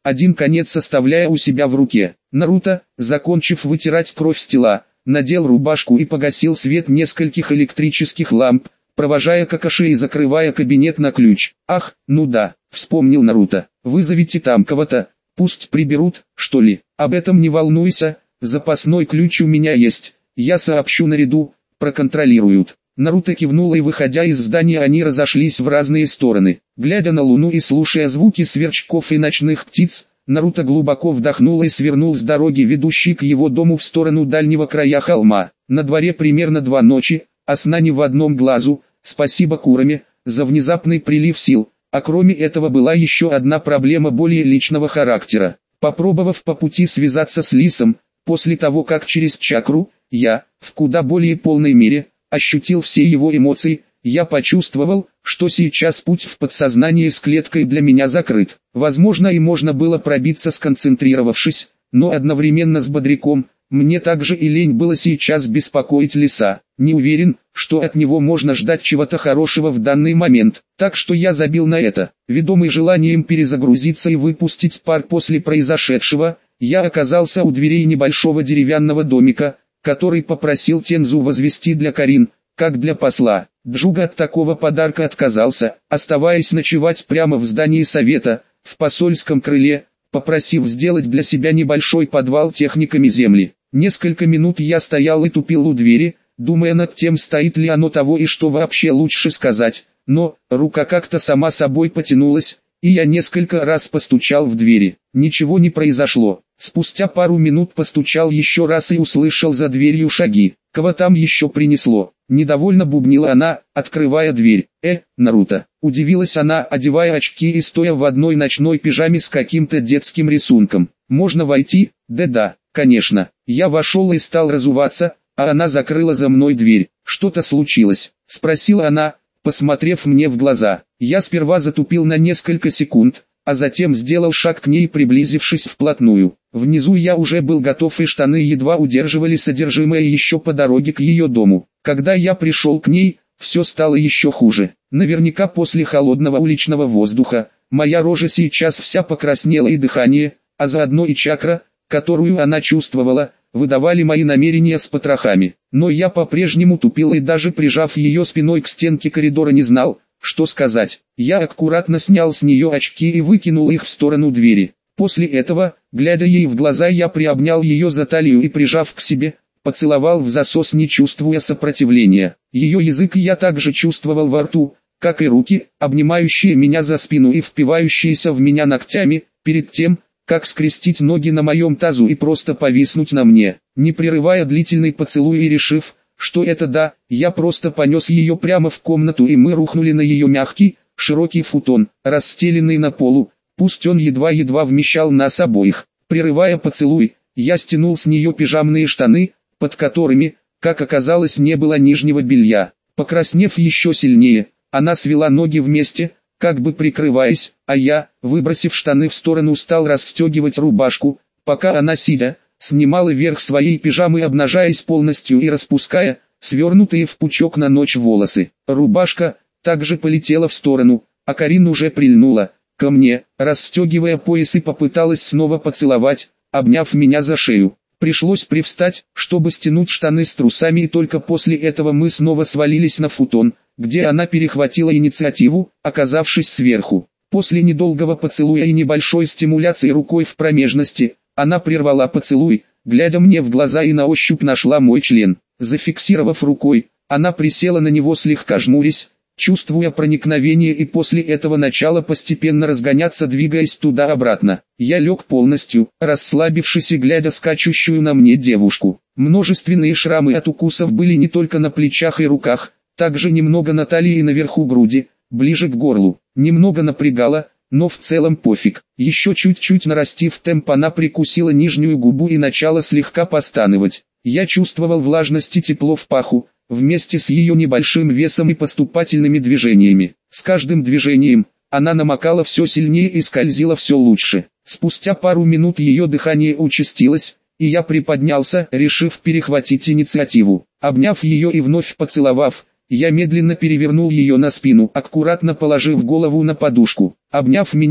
Speaker 1: один конец оставляя у себя в руке. Наруто, закончив вытирать кровь с тела, надел рубашку и погасил свет нескольких электрических ламп, провожая Какаши и закрывая кабинет на ключ. «Ах, ну да», — вспомнил Наруто, — «вызовите там кого-то, пусть приберут, что ли». «Об этом не волнуйся, запасной ключ у меня есть, я сообщу наряду, проконтролируют». Наруто кивнул, и выходя из здания они разошлись в разные стороны. Глядя на луну и слушая звуки сверчков и ночных птиц, Наруто глубоко вдохнул и свернул с дороги, ведущей к его дому, в сторону дальнего края холма. На дворе примерно два ночи, а сна ни в одном глазу, спасибо Кураме, за внезапный прилив сил, а кроме этого была еще одна проблема более личного характера. Попробовав по пути связаться с Лисом, после того как через чакру, я, в куда более полной мере, ощутил все его эмоции, я почувствовал, что сейчас путь в подсознание с клеткой для меня закрыт. Возможно, и можно было пробиться, сконцентрировавшись, но одновременно с бодряком. Мне также и лень было сейчас беспокоить Лиса. Не уверен, что от него можно ждать чего-то хорошего в данный момент, так что я забил на это. Ведомый желанием перезагрузиться и выпустить пар после произошедшего, я оказался у дверей небольшого деревянного домика, который попросил Тензу возвести для Карин, как для посла. Джуга от такого подарка отказался, оставаясь ночевать прямо в здании совета, в посольском крыле, попросив сделать для себя небольшой подвал техниками земли. Несколько минут я стоял и тупил у двери, думая над тем, стоит ли оно того и что вообще лучше сказать, но рука как-то сама собой потянулась, и я несколько раз постучал в двери. Ничего не произошло. Спустя пару минут постучал еще раз и услышал за дверью шаги. Кого там еще принесло? Недовольно бубнила она, открывая дверь. «Э, Наруто!» Удивилась она, одевая очки и стоя в одной ночной пижаме с каким-то детским рисунком. «Можно войти?» «Да-да, конечно». Я вошел и стал разуваться, а она закрыла за мной дверь. «Что-то случилось?» — спросила она, посмотрев мне в глаза. Я сперва затупил на несколько секунд, а затем сделал шаг к ней, приблизившись вплотную. Внизу я уже был готов, и штаны едва удерживали содержимое еще по дороге к ее дому. Когда я пришел к ней, все стало еще хуже. Наверняка после холодного уличного воздуха, моя рожа сейчас вся покраснела, и дыхание, а заодно и чакра, которую она чувствовала, выдавали мои намерения с потрохами. Но я по-прежнему тупил и, даже прижав ее спиной к стенке коридора, не знал, что сказать. Я аккуратно снял с нее очки и выкинул их в сторону двери. После этого, глядя ей в глаза, я приобнял ее за талию и, прижав к себе, поцеловал в засос, не чувствуя сопротивления. Ее язык я также чувствовал во рту, как и руки, обнимающие меня за спину и впивающиеся в меня ногтями, перед тем, как скрестить ноги на моем тазу и просто повиснуть на мне. Не прерывая длительный поцелуй и решив, что это да, я просто понес ее прямо в комнату, и мы рухнули на ее мягкий, широкий футон, расстеленный на полу, пусть он едва-едва вмещал нас обоих. Прерывая поцелуй, я стянул с нее пижамные штаны, под которыми, как оказалось, не было нижнего белья. Покраснев еще сильнее, она свела ноги вместе, как бы прикрываясь, а я, выбросив штаны в сторону, стал расстегивать рубашку, пока она, сидя, снимала верх своей пижамы, обнажаясь полностью и распуская свернутые в пучок на ночь волосы. Рубашка также полетела в сторону, а Карин уже прильнула ко мне, расстегивая пояс, и попыталась снова поцеловать, обняв меня за шею. Пришлось привстать, чтобы стянуть штаны с трусами, и только после этого мы снова свалились на футон, где она перехватила инициативу, оказавшись сверху. После недолгого поцелуя и небольшой стимуляции рукой в промежности, она прервала поцелуй, глядя мне в глаза, и на ощупь нашла мой член. Зафиксировав рукой, она присела на него, слегка жмурясь, чувствуя проникновение, и после этого начала постепенно разгоняться, двигаясь туда-обратно. Я лег полностью, расслабившись и глядя скачущую на мне девушку. Множественные шрамы от укусов были не только на плечах и руках, также немного на талии и наверху груди, ближе к горлу. Немного напрягало, но в целом пофиг. Еще чуть-чуть нарастив темп, она прикусила нижнюю губу и начала слегка постановать. Я чувствовал влажность и тепло в паху, вместе с ее небольшим весом и поступательными движениями. С каждым движением она намокала все сильнее и скользила все лучше. Спустя пару минут ее дыхание участилось, и я приподнялся, решив перехватить инициативу. Обняв ее и вновь поцеловав, я медленно перевернул ее на спину, аккуратно положив голову на подушку. Обняв меня,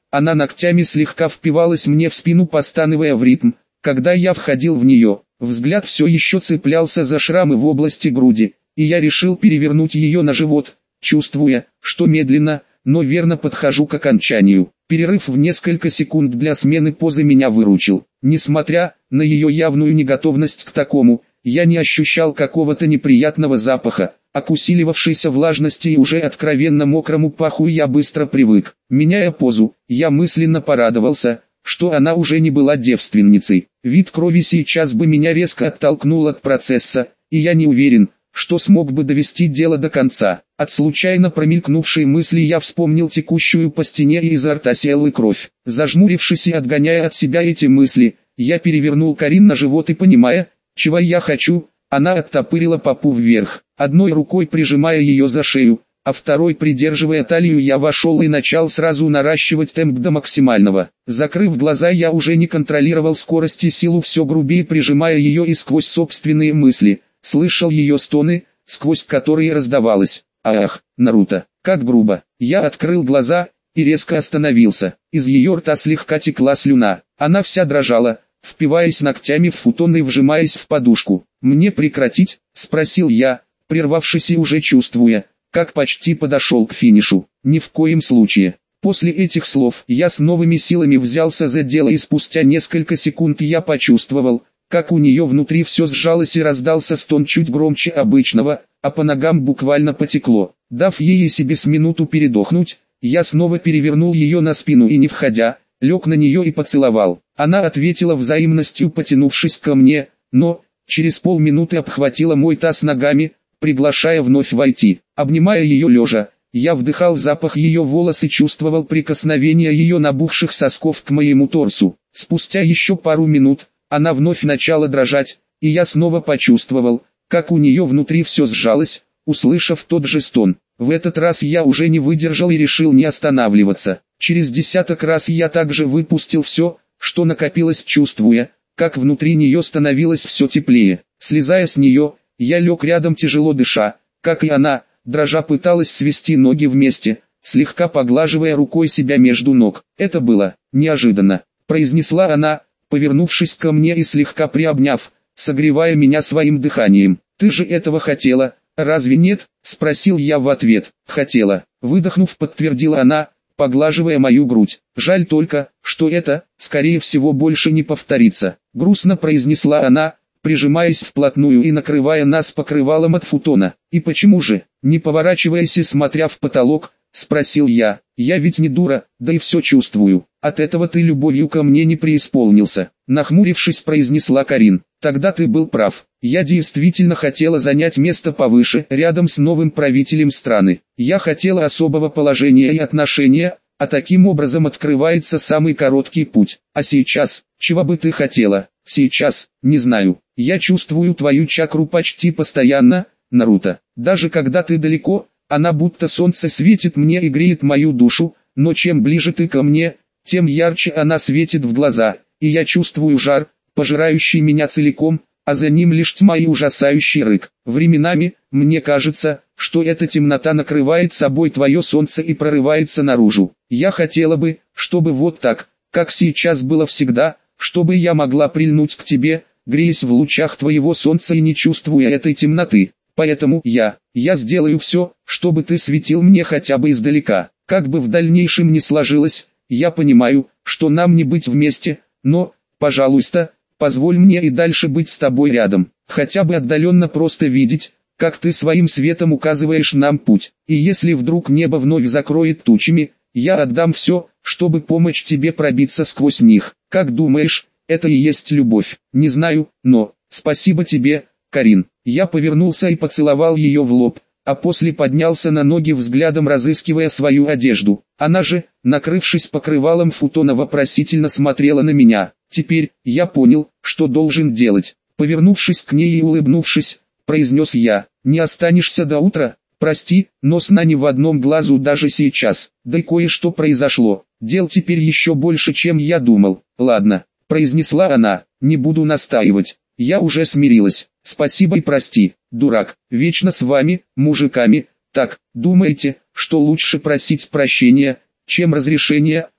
Speaker 1: Она ногтями слегка впивалась мне в спину, постановая в ритм, когда я входил в нее. Взгляд все еще цеплялся за шрамы в области груди, и я решил перевернуть ее на живот, чувствуя, что медленно, но верно подхожу к окончанию. Перерыв в несколько секунд для смены позы меня выручил. Несмотря на ее явную неготовность к такому, я не ощущал какого-то неприятного запаха, а к усиливавшейся влажности и уже откровенно мокрому паху я быстро привык. Меняя позу, я мысленно порадовался, что она уже не была девственницей. Вид крови сейчас бы меня резко оттолкнул от процесса, и я не уверен, что смог бы довести дело до конца. От случайно промелькнувшей мысли я вспомнил текущую по стене и изо рта Сиэллы кровь. Зажмурившись и отгоняя от себя эти мысли, я перевернул Карин на живот и, понимая, чего я хочу, она оттопырила попу вверх. Одной рукой прижимая ее за шею, а второй придерживая талию, я вошел и начал сразу наращивать темп до максимального. Закрыв глаза, я уже не контролировал скорость и силу, все грубее прижимая ее, и сквозь собственные мысли слышал ее стоны, сквозь которые раздавалось: «Ах, Наруто, как грубо!» Я открыл глаза и резко остановился. Из ее рта слегка текла слюна. Она вся дрожала, впиваясь ногтями в футон и вжимаясь в подушку. «Мне прекратить?» – спросил я, прервавшись и уже чувствуя, как почти подошел к финишу. «Ни в коем случае». После этих слов я с новыми силами взялся за дело, и спустя несколько секунд я почувствовал, как у нее внутри все сжалось и раздался стон чуть громче обычного, а по ногам буквально потекло. Дав ей и себе с минуту передохнуть, я снова перевернул ее на спину и, не входя, лег на нее и поцеловал. Она ответила взаимностью, потянувшись ко мне, но через полминуты обхватила мой таз ногами, приглашая вновь войти. Обнимая ее лежа, я вдыхал запах ее волос и чувствовал прикосновение ее набухших сосков к моему торсу. Спустя еще пару минут она вновь начала дрожать, и я снова почувствовал, как у нее внутри все сжалось, услышав тот же стон. В этот раз я уже не выдержал и решил не останавливаться. Через десяток раз я также выпустил все, что накопилось, чувствуя, как внутри нее становилось все теплее. Слезая с нее, я лег рядом, тяжело дыша, как и она, дрожа пыталась свести ноги вместе, слегка поглаживая рукой себя между ног. «Это было неожиданно», — произнесла она, повернувшись ко мне и слегка приобняв, согревая меня своим дыханием. «Ты же этого хотела, разве нет?» — спросил я в ответ. «Хотела», — выдохнув, подтвердила она, поглаживая мою грудь. «Жаль только, что это, скорее всего, больше не повторится», — грустно произнесла она, прижимаясь вплотную и накрывая нас покрывалом от футона. «И почему же?» — не поворачиваясь и смотря в потолок, спросил я. «Я ведь не дура, да и все чувствую. От этого ты любовью ко мне не преисполнился», — нахмурившись, произнесла Карин. «Тогда ты был прав. Я действительно хотела занять место повыше, рядом с новым правителем страны. Я хотела особого положения и отношения, а таким образом открывается самый короткий путь. А сейчас, чего бы ты хотела?» «Сейчас, не знаю. Я чувствую твою чакру почти постоянно, Наруто. Даже когда ты далеко, она будто солнце светит мне и греет мою душу, но чем ближе ты ко мне, тем ярче она светит в глаза, и я чувствую жар, пожирающий меня целиком, а за ним лишь тьма и ужасающий рык. Временами, мне кажется, что эта темнота накрывает собой твое солнце и прорывается наружу. Я хотела бы, чтобы вот так, как сейчас было всегда, чтобы я могла прильнуть к тебе, греясь в лучах твоего солнца и не чувствуя этой темноты. Поэтому я, я сделаю все, чтобы ты светил мне хотя бы издалека. Как бы в дальнейшем ни сложилось, я понимаю, что нам не быть вместе, но, пожалуйста, позволь мне и дальше быть с тобой рядом. Хотя бы отдаленно просто видеть, как ты своим светом указываешь нам путь. И если вдруг небо вновь закроет тучами, я отдам все, чтобы помочь тебе пробиться сквозь них. Как думаешь, это и есть любовь? Не знаю, но, спасибо тебе, Карин». Я повернулся и поцеловал ее в лоб, а после поднялся на ноги, взглядом разыскивая свою одежду. Она же, накрывшись покрывалом футона, вопросительно смотрела на меня. Теперь, я понял, что должен делать. Повернувшись к ней и улыбнувшись, произнес я: «Не останешься до утра?» «Прости, но сна ни в одном глазу даже сейчас. Да и кое-что произошло. Дел теперь еще больше, чем я думал». «Ладно», — произнесла она, — «не буду настаивать. Я уже смирилась. Спасибо и прости, дурак. Вечно с вами, мужиками, так, думаете, что лучше просить прощения, чем разрешения?»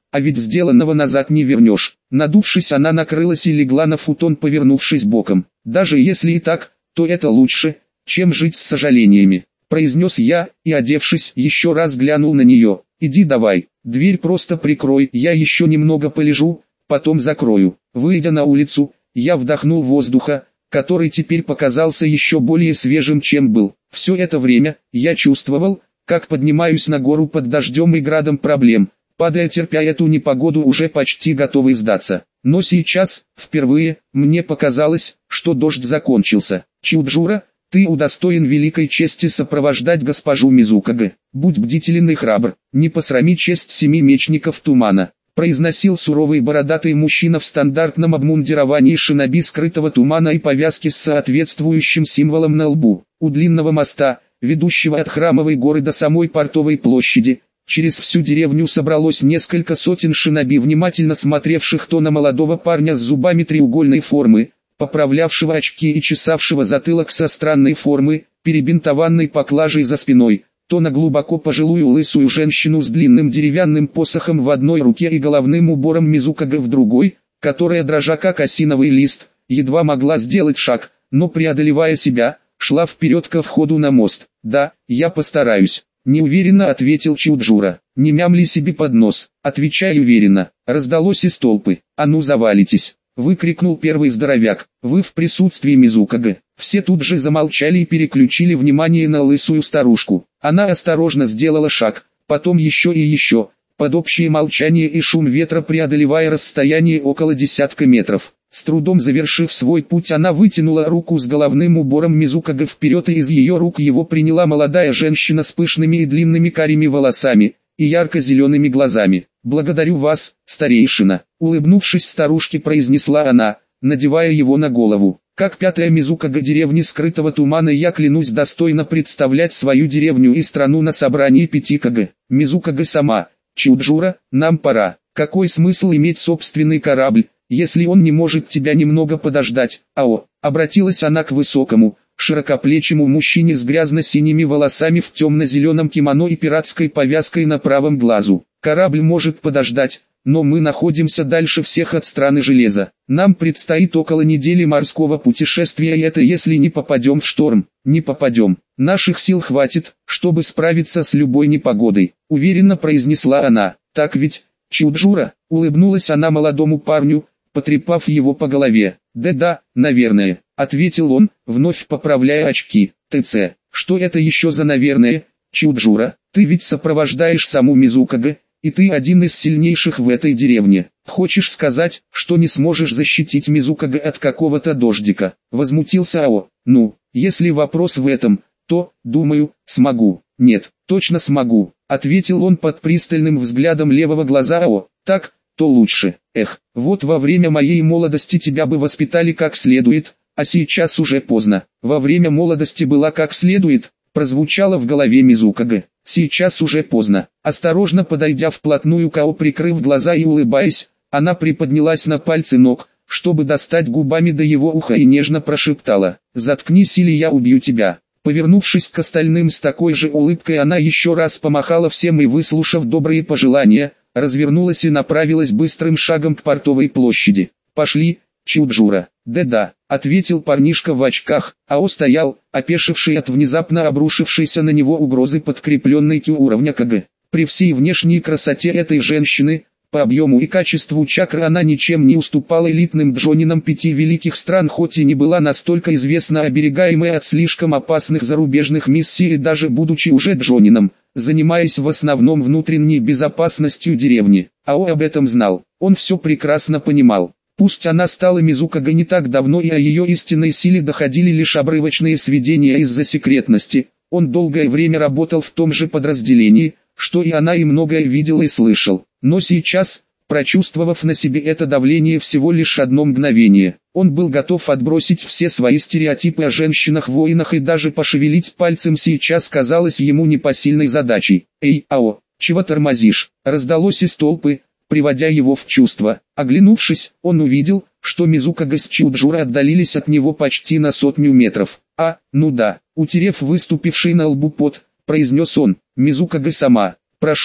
Speaker 1: а ведь сделанного назад не вернешь. Надувшись, она накрылась и легла на футон, повернувшись боком. Даже если и так, то это лучше, чем жить с сожалениями, произнес я, и, одевшись, еще раз глянул на нее. Иди давай, дверь просто прикрой, я еще немного полежу, потом закрою. Выйдя на улицу, я вдохнул воздуха, который теперь показался еще более свежим, чем был. Все это время, я чувствовал, как поднимаюсь на гору под дождем и градом проблем, падая, терпя эту непогоду, уже почти готовый сдаться. Но сейчас, впервые, мне показалось, что дождь закончился. Чуджура, ты удостоен великой чести сопровождать госпожу Мизукаге. Будь бдителен и храбр, не посрами честь семи мечников тумана, произносил суровый бородатый мужчина в стандартном обмундировании шиноби скрытого тумана и повязке с соответствующим символом на лбу. У длинного моста, ведущего от Храмовой горы до самой Портовой площади, через всю деревню собралось несколько сотен шиноби, внимательно смотревших то на молодого парня с зубами треугольной формы, поправлявшего очки и чесавшего затылок со странной формы, перебинтованной поклажей за спиной, то на глубоко пожилую лысую женщину с длинным деревянным посохом в одной руке и головным убором Мизукаге в другой, которая, дрожа как осиновый лист, едва могла сделать шаг, но, преодолевая себя, шла вперед ко входу на мост. «Да, я постараюсь», — неуверенно ответил Чуджура. «Не мямли себе под нос, отвечай уверенно», — раздалось из толпы. «А ну завалитесь», — выкрикнул первый здоровяк. «Вы в присутствии Мизукаге». Все тут же замолчали и переключили внимание на лысую старушку. Она осторожно сделала шаг, потом еще и еще, под общее молчание и шум ветра, преодолевая расстояние около десятка метров. С трудом завершив свой путь, она вытянула руку с головным убором Мизукаге вперед, и из ее рук его приняла молодая женщина с пышными и длинными карими волосами и ярко-зелеными глазами. «Благодарю вас, старейшина», — улыбнувшись старушке, произнесла она, надевая его на голову. «Как пятая Мизукаге деревни скрытого тумана, я клянусь достойно представлять свою деревню и страну на собрании пяти Каге. Мизукаге сама, Чуджура, нам пора. Какой смысл иметь собственный корабль, если он не может тебя немного подождать?» «Ао», — обратилась она к высокому, широкоплечему мужчине с грязно-синими волосами в темно-зеленом кимоно и пиратской повязкой на правом глазу. «Корабль может подождать, но мы находимся дальше всех от страны железа. Нам предстоит около недели морского путешествия, и это если не попадем в шторм». «Не попадем. Наших сил хватит, чтобы справиться с любой непогодой», — уверенно произнесла она. «Так ведь, Чуджура?» — улыбнулась она молодому парню, потрепав его по голове. «Да-да, наверное», — ответил он, вновь поправляя очки. «ТЦ, что это еще за наверное, Чуджура? Ты ведь сопровождаешь саму Мизукаге, и ты один из сильнейших в этой деревне. Хочешь сказать, что не сможешь защитить Мизукаге от какого-то дождика?» — возмутился Ао. «Ну, если вопрос в этом, то, думаю, смогу». «Нет, точно смогу», — ответил он под пристальным взглядом левого глаза Ао. «Так, то лучше. Эх, вот во время моей молодости тебя бы воспитали как следует, а сейчас уже поздно. Во время молодости была как следует», — прозвучало в голове Мизукаге. «Сейчас уже поздно». Осторожно подойдя вплотную к Ао, прикрыв глаза и улыбаясь, она приподнялась на пальцы ног, чтобы достать губами до его уха, и нежно прошептала: «Заткнись, или я убью тебя». Повернувшись к остальным с такой же улыбкой, она еще раз помахала всем и, выслушав добрые пожелания, развернулась и направилась быстрым шагом к Портовой площади. «Пошли, Чуджура». «Да-да», — ответил парнишка в очках, Ао стоял, опешивший от внезапно обрушившейся на него угрозы, подкрепленной Кю уровня КГ. При всей внешней красоте этой женщины, по объему и качеству чакры она ничем не уступала элитным джонинам пяти великих стран, хоть и не была настолько известна оберегаемой от слишком опасных зарубежных миссий, и даже будучи уже джонином, занимаясь в основном внутренней безопасностью деревни. Ао об этом знал, он все прекрасно понимал. Пусть она стала Мизукаге не так давно, и о ее истинной силе доходили лишь обрывочные сведения из-за секретности, он долгое время работал в том же подразделении, что и она, и многое видел и слышал. Но сейчас, прочувствовав на себе это давление всего лишь одно мгновение, он был готов отбросить все свои стереотипы о женщинах-воинах, и даже пошевелить пальцем сейчас казалось ему непосильной задачей. «Эй, Ао, чего тормозишь?» — раздалось из толпы, приводя его в чувство. Оглянувшись, он увидел, что Мизукаге с Чуджура отдалились от него почти на сотню метров. «А, ну да», — утерев выступивший на лбу пот, произнес он: «Мизукаге сама, прошу,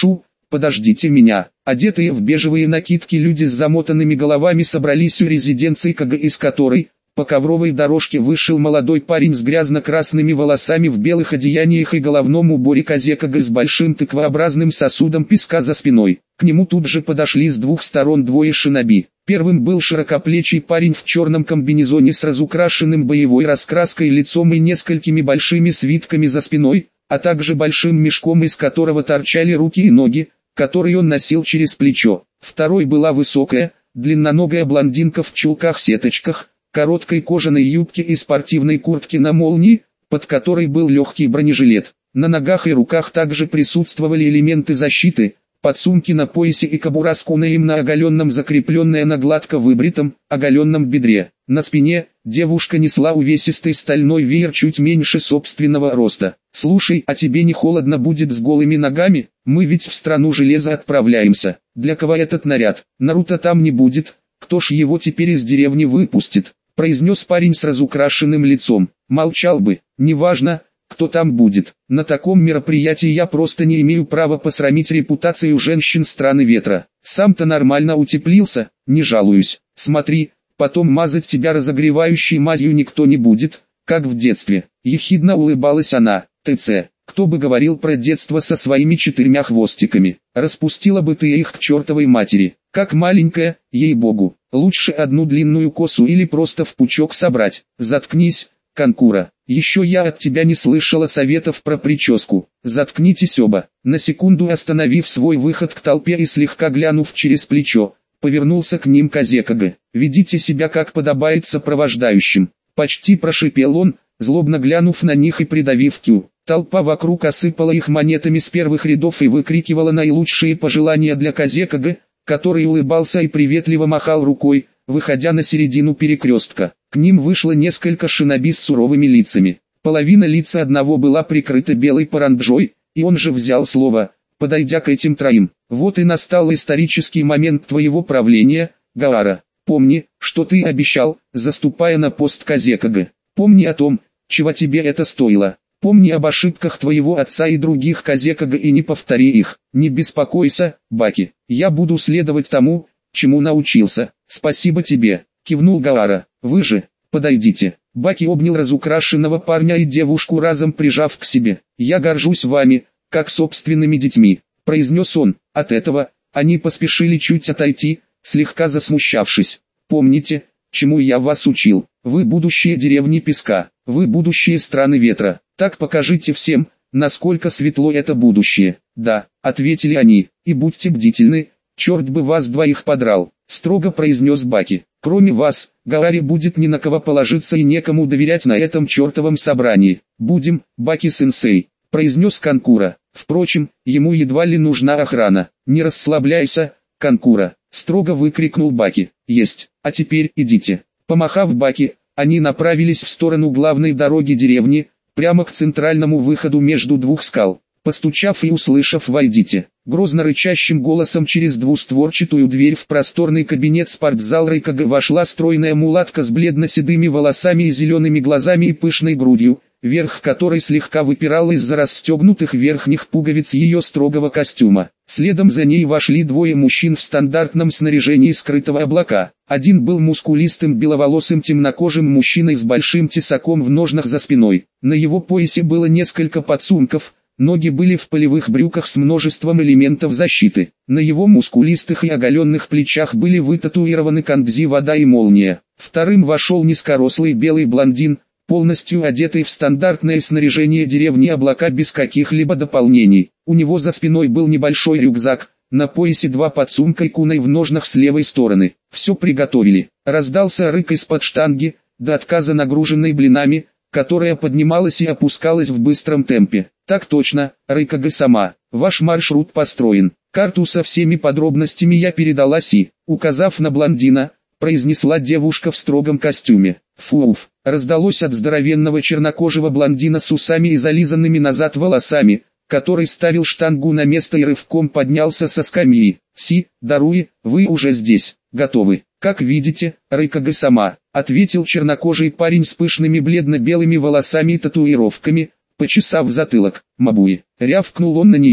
Speaker 1: подождите меня». Одетые в бежевые накидки люди с замотанными головами собрались у резиденции КГ, из которой, по ковровой дорожке, вышел молодой парень с грязно-красными волосами в белых одеяниях и головном уборе казекага с большим тыквообразным сосудом песка за спиной. К нему тут же подошли с двух сторон двое шиноби. Первым был широкоплечий парень в черном комбинезоне с разукрашенным боевой раскраской лицом и несколькими большими свитками за спиной, а также большим мешком, из которого торчали руки и ноги, который он носил через плечо. Второй была высокая, длинноногая блондинка в чулках-сеточках, короткой кожаной юбке и спортивной куртке на молнии, под которой был легкий бронежилет. На ногах и руках также присутствовали элементы защиты, подсумки на поясе и кобура с кунаем на оголенном, закрепленная на гладко выбритом, оголенном бедре. На спине девушка несла увесистый стальной веер чуть меньше собственного роста. «Слушай, а тебе не холодно будет с голыми ногами? Мы ведь в страну железа отправляемся. Для кого этот наряд? Наруто там не будет, кто ж его теперь из деревни выпустит?» произнес парень с разукрашенным лицом. «Молчал бы, неважно, кто там будет. На таком мероприятии я просто не имею права посрамить репутацию женщин страны ветра. Сам-то нормально утеплился, не жалуюсь. Смотри, потом мазать тебя разогревающей мазью никто не будет, как в детстве». Ехидно улыбалась она. «ТЦ, кто бы говорил про детство со своими четырьмя хвостиками? Распустила бы ты их к чертовой матери. Как маленькая, ей-богу. Лучше одну длинную косу или просто в пучок собрать. Заткнись, Канкура. Еще я от тебя не слышала советов про прическу. Заткнитесь оба». На секунду остановив свой выход к толпе и слегка глянув через плечо, повернулся к ним Казекага. «Ведите себя как подобает сопровождающим». Почти прошипел он, злобно глянув на них и придавив Кю. Толпа вокруг осыпала их монетами с первых рядов и выкрикивала наилучшие пожелания для Казекага, который улыбался и приветливо махал рукой, выходя на середину перекрестка. К ним вышло несколько шиноби с суровыми лицами. Половина лица одного была прикрыта белой паранджой, и он же взял слово, подойдя к этим троим. «Вот и настал исторический момент твоего правления, Гаара. Помни, что ты обещал, заступая на пост Казекага. Помни о том, чего тебе это стоило. Помни об ошибках твоего отца и других Казекага и не повтори их. Не беспокойся, Баки, я буду следовать тому, чему научился. Спасибо тебе», кивнул Гаара. «Вы же, подойдите». Баки обнял разукрашенного парня и девушку, разом прижав к себе. «Я горжусь вами, как собственными детьми», произнес он. От этого они поспешили чуть отойти, слегка засмущавшись. «Помните, чему я вас учил? Вы будущее деревни Песка, вы будущее страны ветра. Так покажите всем, насколько светло это будущее». «Да», ответили они, — «и будьте бдительны, черт бы вас двоих подрал», строго произнес Баки. «Кроме вас, Гааре будет ни на кого положиться и некому доверять на этом чертовом собрании». «Будем, Баки-сенсей», произнес Канкура. Впрочем, ему едва ли нужна охрана. «Не расслабляйся, Канкура», строго выкрикнул Баки. «Есть, а теперь идите». Помахав Баки, они направились в сторону главной дороги деревни, прямо к центральному выходу между двух скал. Постучав и услышав «Войдите», грозно рычащим голосом через двустворчатую дверь в просторный кабинет спортзал Рейкага вошла стройная мулатка с бледно-седыми волосами и зелеными глазами и пышной грудью, верх которой слегка выпирал из-за расстегнутых верхних пуговиц ее строгого костюма. Следом за ней вошли двое мужчин в стандартном снаряжении скрытого облака. Один был мускулистым беловолосым темнокожим мужчиной с большим тесаком в ножнах за спиной. На его поясе было несколько подсумков, ноги были в полевых брюках с множеством элементов защиты. На его мускулистых и оголенных плечах были вытатуированы кандзи, вода и молния. Вторым вошел низкорослый белый блондин, полностью одетый в стандартное снаряжение деревни Облака без каких-либо дополнений. У него за спиной был небольшой рюкзак, на поясе два подсумка и куной в ножнах с левой стороны. «Все приготовили», раздался рык из-под штанги, до отказа нагруженной блинами, которая поднималась и опускалась в быстром темпе. «Так точно, Рейкага-сама, ваш маршрут построен. Карту со всеми подробностями я передала Си», указав на блондина, произнесла девушка в строгом костюме. «Фуф», раздалось от здоровенного чернокожего блондина с усами и зализанными назад волосами, который ставил штангу на место и рывком поднялся со скамьи. «Си, Даруи, вы уже здесь, готовы». «Как видите, Рейкага-сама», ответил чернокожий парень с пышными бледно-белыми волосами и татуировками, почесав затылок. «Мабуи», рявкнул он на нее.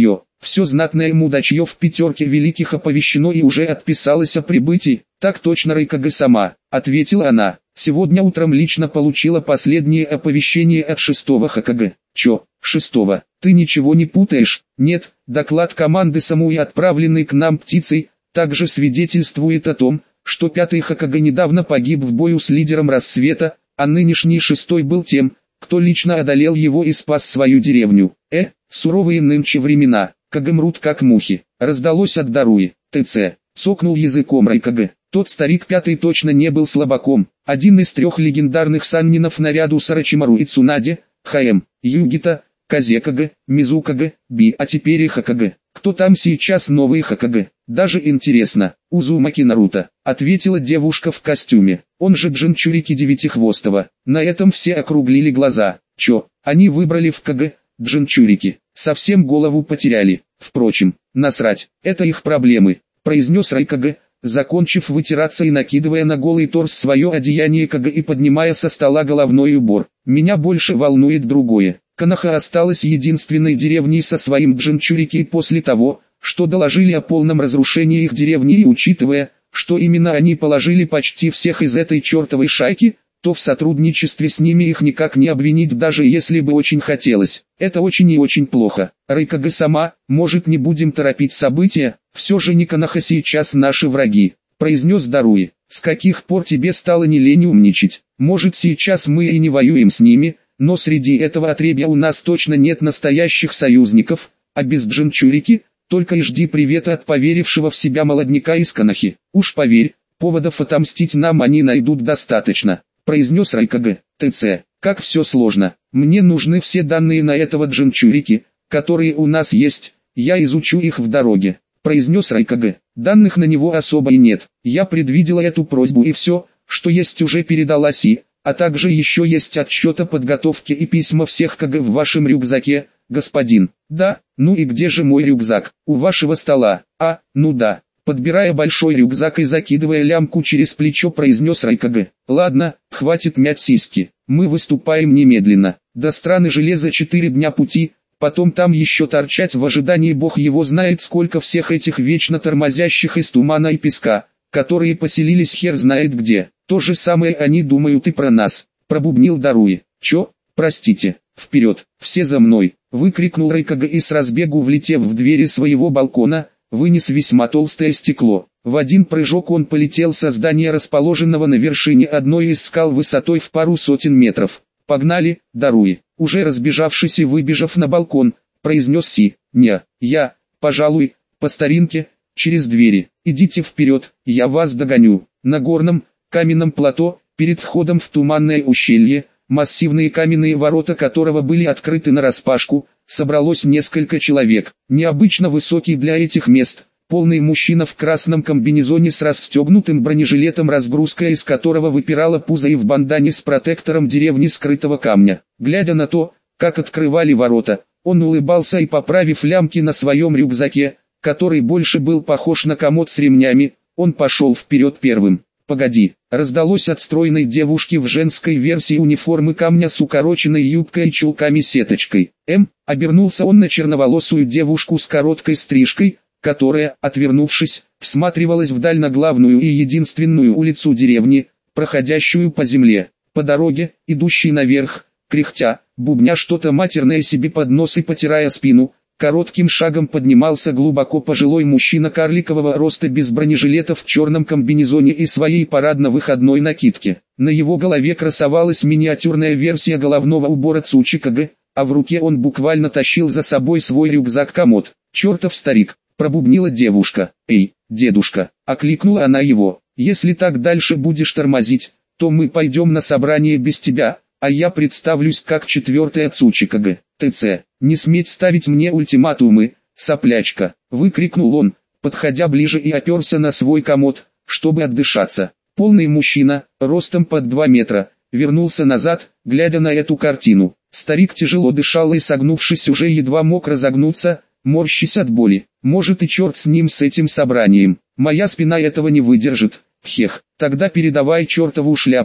Speaker 1: Все знатное мудачье в пятерке великих оповещено и уже отписалось о прибытии. Так точно, Райкаге-сама, ответила она. Сегодня утром лично получила последнее оповещение от шестого Хокаге. Чё, шестого? Ты ничего не путаешь? Нет, доклад команды Самуи, отправленный к нам птицей, также свидетельствует о том, что пятый Хокаге недавно погиб в бою с лидером Рассвета, а нынешний шестой был тем, кто лично одолел его и спас свою деревню. Э, суровые нынче времена, Каге мрут как мухи. Раздалось от Даруи. ТЦ. Цокнул языком Райкаге. Тот старик пятый точно не был слабаком. Один из трех легендарных саннинов наряду с Орочимару и Цунаде, ХМ, Югита, Казекаге, Мизукаге, Би, а теперь и Хокаге. Кто там сейчас новый Хокаге? Даже интересно. Узумаки Наруто, ответила девушка в костюме. Он же Джинчурики Девятихвостого. На этом все округлили глаза. Чё, они выбрали в Каге? Джинчурики. Совсем голову потеряли. Впрочем, насрать, это их проблемы, произнес Райкаге, закончив вытираться и накидывая на голый торс свое одеяние Каге и поднимая со стола головной убор. Меня больше волнует другое. Коноха осталась единственной деревней со своим Джинчурики после того, что доложили о полном разрушении их деревни, и учитывая, что именно они положили почти всех из этой чертовой шайки, то в сотрудничестве с ними их никак не обвинить, даже если бы очень хотелось. Это очень и очень плохо. Райкаге-сама, может, не будем торопить события, все же не Коноха сейчас наши враги, произнес Даруи. С каких пор тебе стало не лень умничать? Может, сейчас мы и не воюем с ними, но среди этого отребья у нас точно нет настоящих союзников, а без Джинчурики только и жди привета от поверившего в себя молодняка из Конохи. Уж поверь, поводов отомстить нам они найдут достаточно, произнес Райкаге. ТЦ, как все сложно. Мне нужны все данные на этого Джинчурики, которые у нас есть, я изучу их в дороге, произнес Райкаге. Данных на него особо и нет. Я предвидела эту просьбу и все, что есть, уже передала Си, а также еще есть отчет о подготовке и письма всех Каге в вашем рюкзаке, господин. Да, ну и где же мой рюкзак? У вашего стола. А, ну да. Подбирая большой рюкзак и закидывая лямку через плечо, произнес Райкаге. Ладно, хватит мять сиськи. Мы выступаем немедленно. До страны железа четыре дня пути, потом там еще торчать в ожидании бог его знает сколько всех этих вечно тормозящих из тумана и песка, которые поселились хер знает где. То же самое они думают и про нас, пробубнил Даруи. Чё? Простите. Вперед, все за мной, выкрикнул Райкаге и с разбегу, влетев в двери своего балкона, вынес весьма толстое стекло. В один прыжок он полетел со здания, расположенного на вершине одной из скал высотой в пару сотен метров. Погнали, Даруи. Уже разбежавшись и выбежав на балкон, произнес Си. Не, я, пожалуй, по старинке, через двери. Идите вперед, я вас догоню. На горном, каменном плато, перед входом в туманное ущелье, массивные каменные ворота которого были открыты нараспашку, собралось несколько человек. Необычно высокий для этих мест, полный мужчина в красном комбинезоне с расстегнутым бронежилетом, разгрузка из которого выпирала пузо, и в бандане с протектором деревни скрытого камня. Глядя на то, как открывали ворота, он улыбался и, поправив лямки на своем рюкзаке, который больше был похож на комод с ремнями, он пошел вперед первым. «Погоди!» — раздалось от стройной девушки в женской версии униформы камня с укороченной юбкой и чулками-сеточкой. «Эм!» — обернулся он на черноволосую девушку с короткой стрижкой, которая, отвернувшись, всматривалась вдаль на главную и единственную улицу деревни, проходящую по земле. По дороге, идущей наверх, кряхтя, бубня что-то матерное себе под нос и потирая спину, коротким шагом поднимался глубоко пожилой мужчина карликового роста без бронежилета в черном комбинезоне и своей парадно-выходной накидке. На его голове красовалась миниатюрная версия головного убора Цучикаге, а в руке он буквально тащил за собой свой рюкзак-комод. «Чертов старик!» — пробубнила девушка. «Эй, дедушка!» — окликнула она его. «Если так дальше будешь тормозить, то мы пойдем на собрание без тебя, а я представлюсь как четвертая Цучикаге. ТЦ, не сметь ставить мне ультиматумы, соплячка!» — выкрикнул он, подходя ближе и оперся на свой комод, чтобы отдышаться. Полный мужчина, ростом под два метра, вернулся назад, глядя на эту картину. Старик тяжело дышал и, согнувшись, уже едва мог разогнуться, морщась от боли. «Может, и черт с ним, с этим собранием. Моя спина этого не выдержит. Хех, тогда передавай чертову шляпу,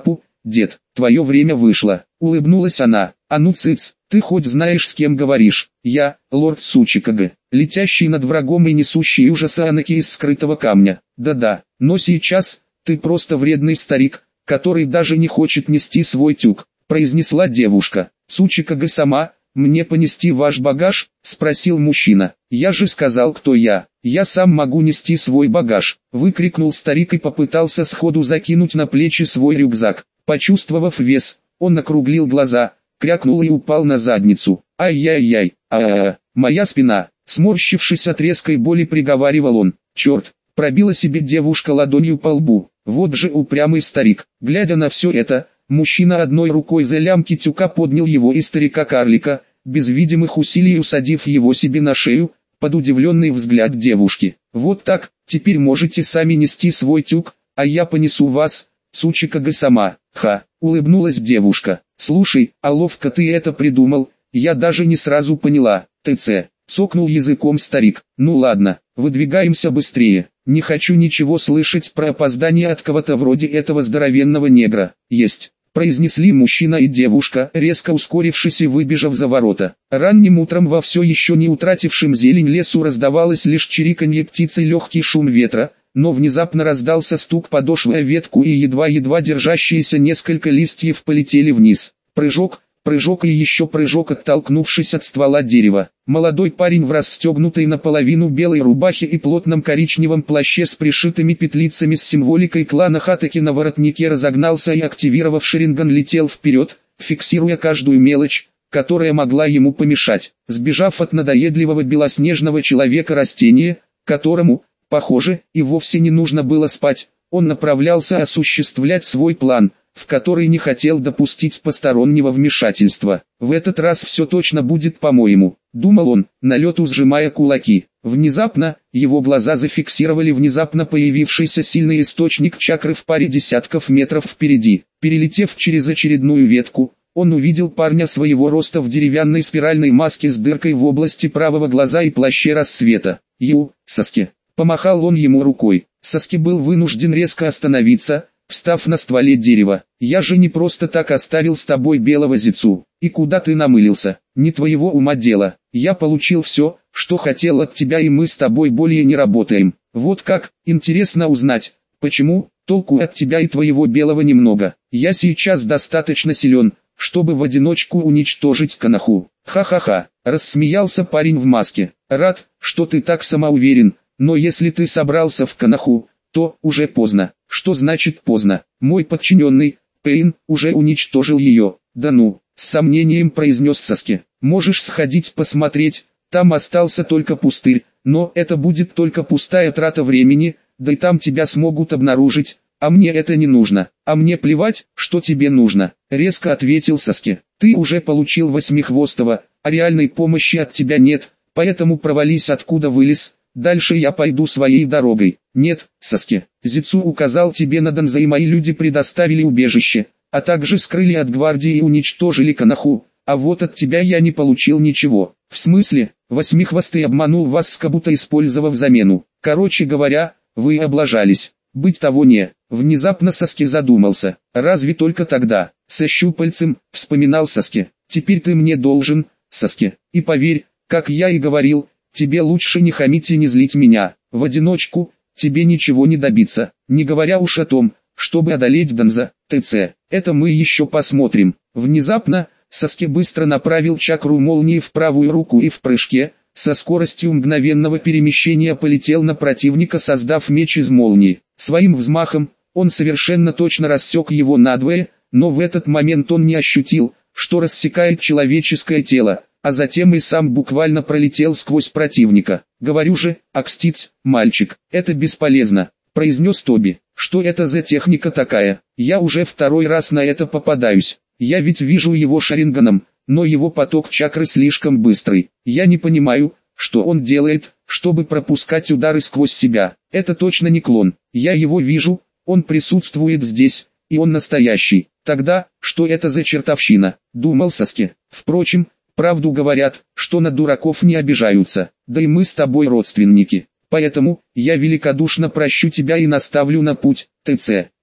Speaker 1: дед, твое время вышло, улыбнулась она. А ну цыц, ты хоть знаешь, с кем говоришь? Я, лорд Сучикаге, летящий над врагом и несущий ужасы Анаки из скрытого камня. Да-да, но сейчас, ты просто вредный старик, который даже не хочет нести свой тюк, произнесла девушка. Сучикаге сама, мне понести ваш багаж? Спросил мужчина. Я же сказал, кто я. Я сам могу нести свой багаж, выкрикнул старик и попытался сходу закинуть на плечи свой рюкзак. Почувствовав вес, он округлил глаза, крякнул и упал на задницу. Ай-яй-яй, а-а-а, моя спина, сморщившись от резкой боли, приговаривал он. Черт, пробила себе девушка ладонью по лбу. Вот же упрямый старик. Глядя на все это, мужчина одной рукой за лямки тюка поднял его и старика-карлика, без видимых усилий усадив его себе на шею, под удивленный взгляд девушки. Вот так, теперь можете сами нести свой тюк, а я понесу вас, Сучикаге сама. Ха, улыбнулась девушка. Слушай, а ловко ты это придумал, я даже не сразу поняла. ТЦ, цокнул языком старик. Ну ладно, выдвигаемся быстрее. Не хочу ничего слышать про опоздание от кого-то вроде этого здоровенного негра. Есть, произнесли мужчина и девушка, резко ускорившись и выбежав за ворота. Ранним утром во все еще не утратившем зелень лесу раздавалось лишь чириканье птиц и легкий шум ветра, но внезапно раздался стук подошвы о ветку и едва-едва держащиеся несколько листьев полетели вниз. Прыжок, прыжок и еще прыжок, оттолкнувшись от ствола дерева. Молодой парень в расстегнутой наполовину белой рубахе и плотном коричневом плаще с пришитыми петлицами с символикой клана Хатаки на воротнике разогнался и, активировав шаринган, летел вперед, фиксируя каждую мелочь, которая могла ему помешать. Сбежав от надоедливого белоснежного человека-растения, которому, похоже, и вовсе не нужно было спать, он направлялся осуществлять свой план, в который не хотел допустить постороннего вмешательства. В этот раз все точно будет по-моему, думал он, на лету сжимая кулаки. Внезапно, его глаза зафиксировали внезапно появившийся сильный источник чакры в паре десятков метров впереди. Перелетев через очередную ветку, он увидел парня своего роста в деревянной спиральной маске с дыркой в области правого глаза и плаще расцвета. Ю, Саске. Помахал он ему рукой. Саске был вынужден резко остановиться, встав на стволе дерева. «Я же не просто так оставил с тобой белого зицу. И куда ты намылился? Не твоего ума дело. Я получил все, что хотел от тебя, и мы с тобой более не работаем. Вот как, интересно узнать, почему, толку от тебя и твоего белого немного. Я сейчас достаточно силен, чтобы в одиночку уничтожить Канаху». «Ха-ха-ха», рассмеялся парень в маске. «Рад, что ты так самоуверен. Но если ты собрался в Канаху, то уже поздно». «Что значит поздно? Мой подчиненный, Пейн, уже уничтожил ее». «Да ну», с сомнением произнес Саске. «Можешь сходить посмотреть, там остался только пустырь, но это будет только пустая трата времени, да и там тебя смогут обнаружить, а мне это не нужно». «А мне плевать, что тебе нужно», резко ответил Саске. «Ты уже получил восьмихвостого, а реальной помощи от тебя нет, поэтому провались откуда вылез. Дальше я пойду своей дорогой». «Нет, Саске, Зицу указал тебе на Данза, и мои люди предоставили убежище, а также скрыли от гвардии и уничтожили Канаху, а вот от тебя я не получил ничего». «В смысле?» «Восьмихвостый обманул вас, как будто использовав замену. Короче говоря, вы облажались. Быть того не». Внезапно Саске задумался. «Разве только тогда, со щупальцем», вспоминал Саске. «Теперь ты мне должен, Саске, и поверь, как я и говорил, тебе лучше не хамить и не злить меня. В одиночку тебе ничего не добиться, не говоря уж о том, чтобы одолеть Данза. ТЦ, это мы еще посмотрим». Внезапно, Саске быстро направил чакру молнии в правую руку и в прыжке, со скоростью мгновенного перемещения полетел на противника, создав меч из молнии. Своим взмахом, он совершенно точно рассек его надвое, но в этот момент он не ощутил, что рассекает человеческое тело, а затем и сам буквально пролетел сквозь противника. «Говорю же, Акстиц, мальчик, это бесполезно», произнес Тоби. «Что это за техника такая? Я уже второй раз на это попадаюсь. Я ведь вижу его шаринганом, но его поток чакры слишком быстрый. Я не понимаю, что он делает, чтобы пропускать удары сквозь себя. Это точно не клон. Я его вижу, он присутствует здесь, и он настоящий. Тогда, что это за чертовщина?» думал Саске. «Впрочем, правду говорят, что на дураков не обижаются, да и мы с тобой родственники. Поэтому, я великодушно прощу тебя и наставлю на путь, ТЦ.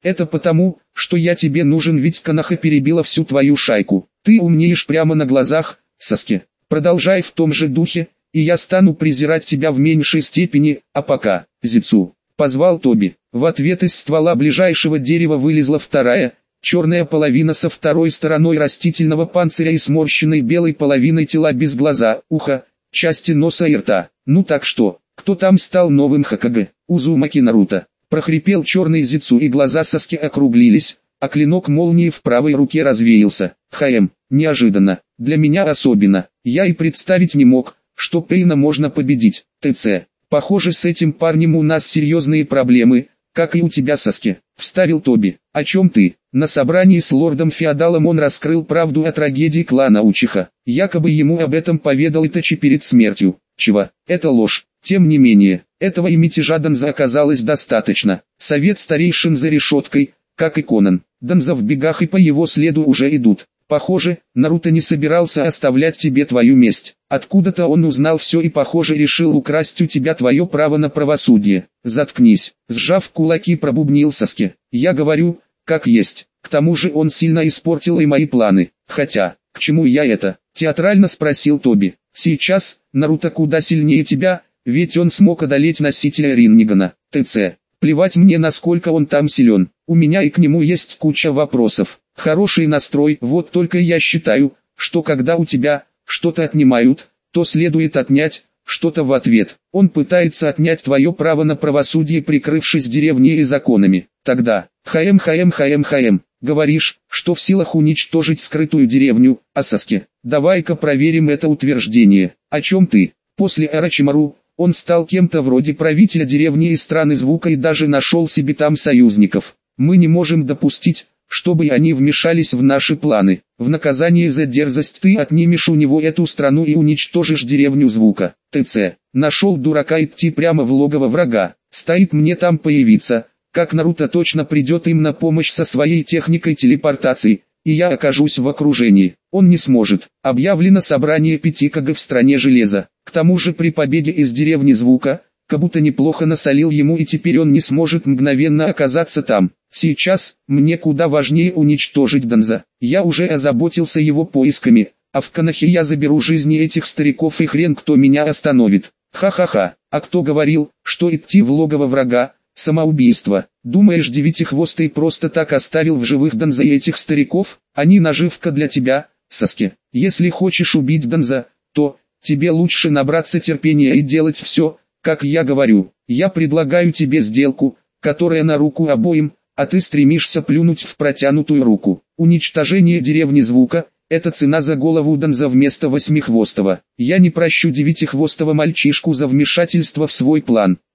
Speaker 1: Это потому, что я тебе нужен, ведь Коноха перебила всю твою шайку. Ты умнеешь прямо на глазах, Саске. Продолжай в том же духе, и я стану презирать тебя в меньшей степени, а пока, Зицу, позвал Тоби. В ответ из ствола ближайшего дерева вылезла вторая, черная половина со второй стороной растительного панциря и сморщенной белой половиной тела без глаза, уха, части носа и рта. Ну так что, кто там стал новым Хокаге? Узумаки Наруто. Прохрипел черный Зицу, и глаза Саски округлились, а клинок молнии в правой руке развеялся. Хаэм, неожиданно, для меня особенно, я и представить не мог, что Пейна можно победить. ТЦ, похоже, с этим парнем у нас серьезные проблемы, как и у тебя, Саски, вставил Тоби. О чем ты? На собрании с лордом-феодалом он раскрыл правду о трагедии клана Учиха. Якобы ему об этом поведал Итачи перед смертью. Чего? Это ложь. Тем не менее, этого и мятежа Данза оказалось достаточно. Совет старейшин за решеткой, как и Конан. Данза в бегах, и по его следу уже идут. Похоже, Наруто не собирался оставлять тебе твою месть. Откуда-то он узнал все и, похоже, решил украсть у тебя твое право на правосудие. Заткнись. Сжав кулаки, пробубнил Саски. Я говорю, как есть. К тому же он сильно испортил и мои планы. Хотя, к чему я это? Театрально спросил Тоби. Сейчас, Наруто куда сильнее тебя, ведь он смог одолеть носителя Рингана. ТЦ. Плевать мне, насколько он там силен. У меня и к нему есть куча вопросов. Хороший настрой, вот только я считаю, что когда у тебя что-то отнимают, то следует отнять что-то в ответ. Он пытается отнять твое право на правосудие, прикрывшись деревней и законами. Тогда, хаэм хаэм хаэм хаэм, говоришь, что в силах уничтожить скрытую деревню, Асаски. Давай-ка проверим это утверждение. О чем ты? После Орочимару, он стал кем-то вроде правителя деревни и страны звука и даже нашел себе там союзников. Мы не можем допустить, чтобы они вмешались в наши планы. В наказание за дерзость ты отнимешь у него эту страну и уничтожишь деревню звука. ТЦ. Нашел дурака идти прямо в логово врага. Стоит мне там появиться, как Наруто точно придет им на помощь со своей техникой телепортации, и я окажусь в окружении. Он не сможет. Объявлено собрание пяти Кage в стране железа. К тому же при побеге из деревни звука, Кабуто неплохо насолил ему, и теперь он не сможет мгновенно оказаться там. Сейчас, мне куда важнее уничтожить Данза. Я уже озаботился его поисками, а в Конохе я заберу жизни этих стариков, и хрен кто меня остановит. Ха-ха-ха, а кто говорил, что идти в логово врага – самоубийство? Думаешь, Девятихвостый просто так оставил в живых Данза и этих стариков? Они наживка для тебя, Саски. Если хочешь убить Данза, то тебе лучше набраться терпения и делать все, как я говорю. Я предлагаю тебе сделку, которая на руку обоим, а ты стремишься плюнуть в протянутую руку. Уничтожение деревни звука – это цена за голову Данза вместо Восьмихвостого. Я не прощу Девятихвостого мальчишку за вмешательство в свой план.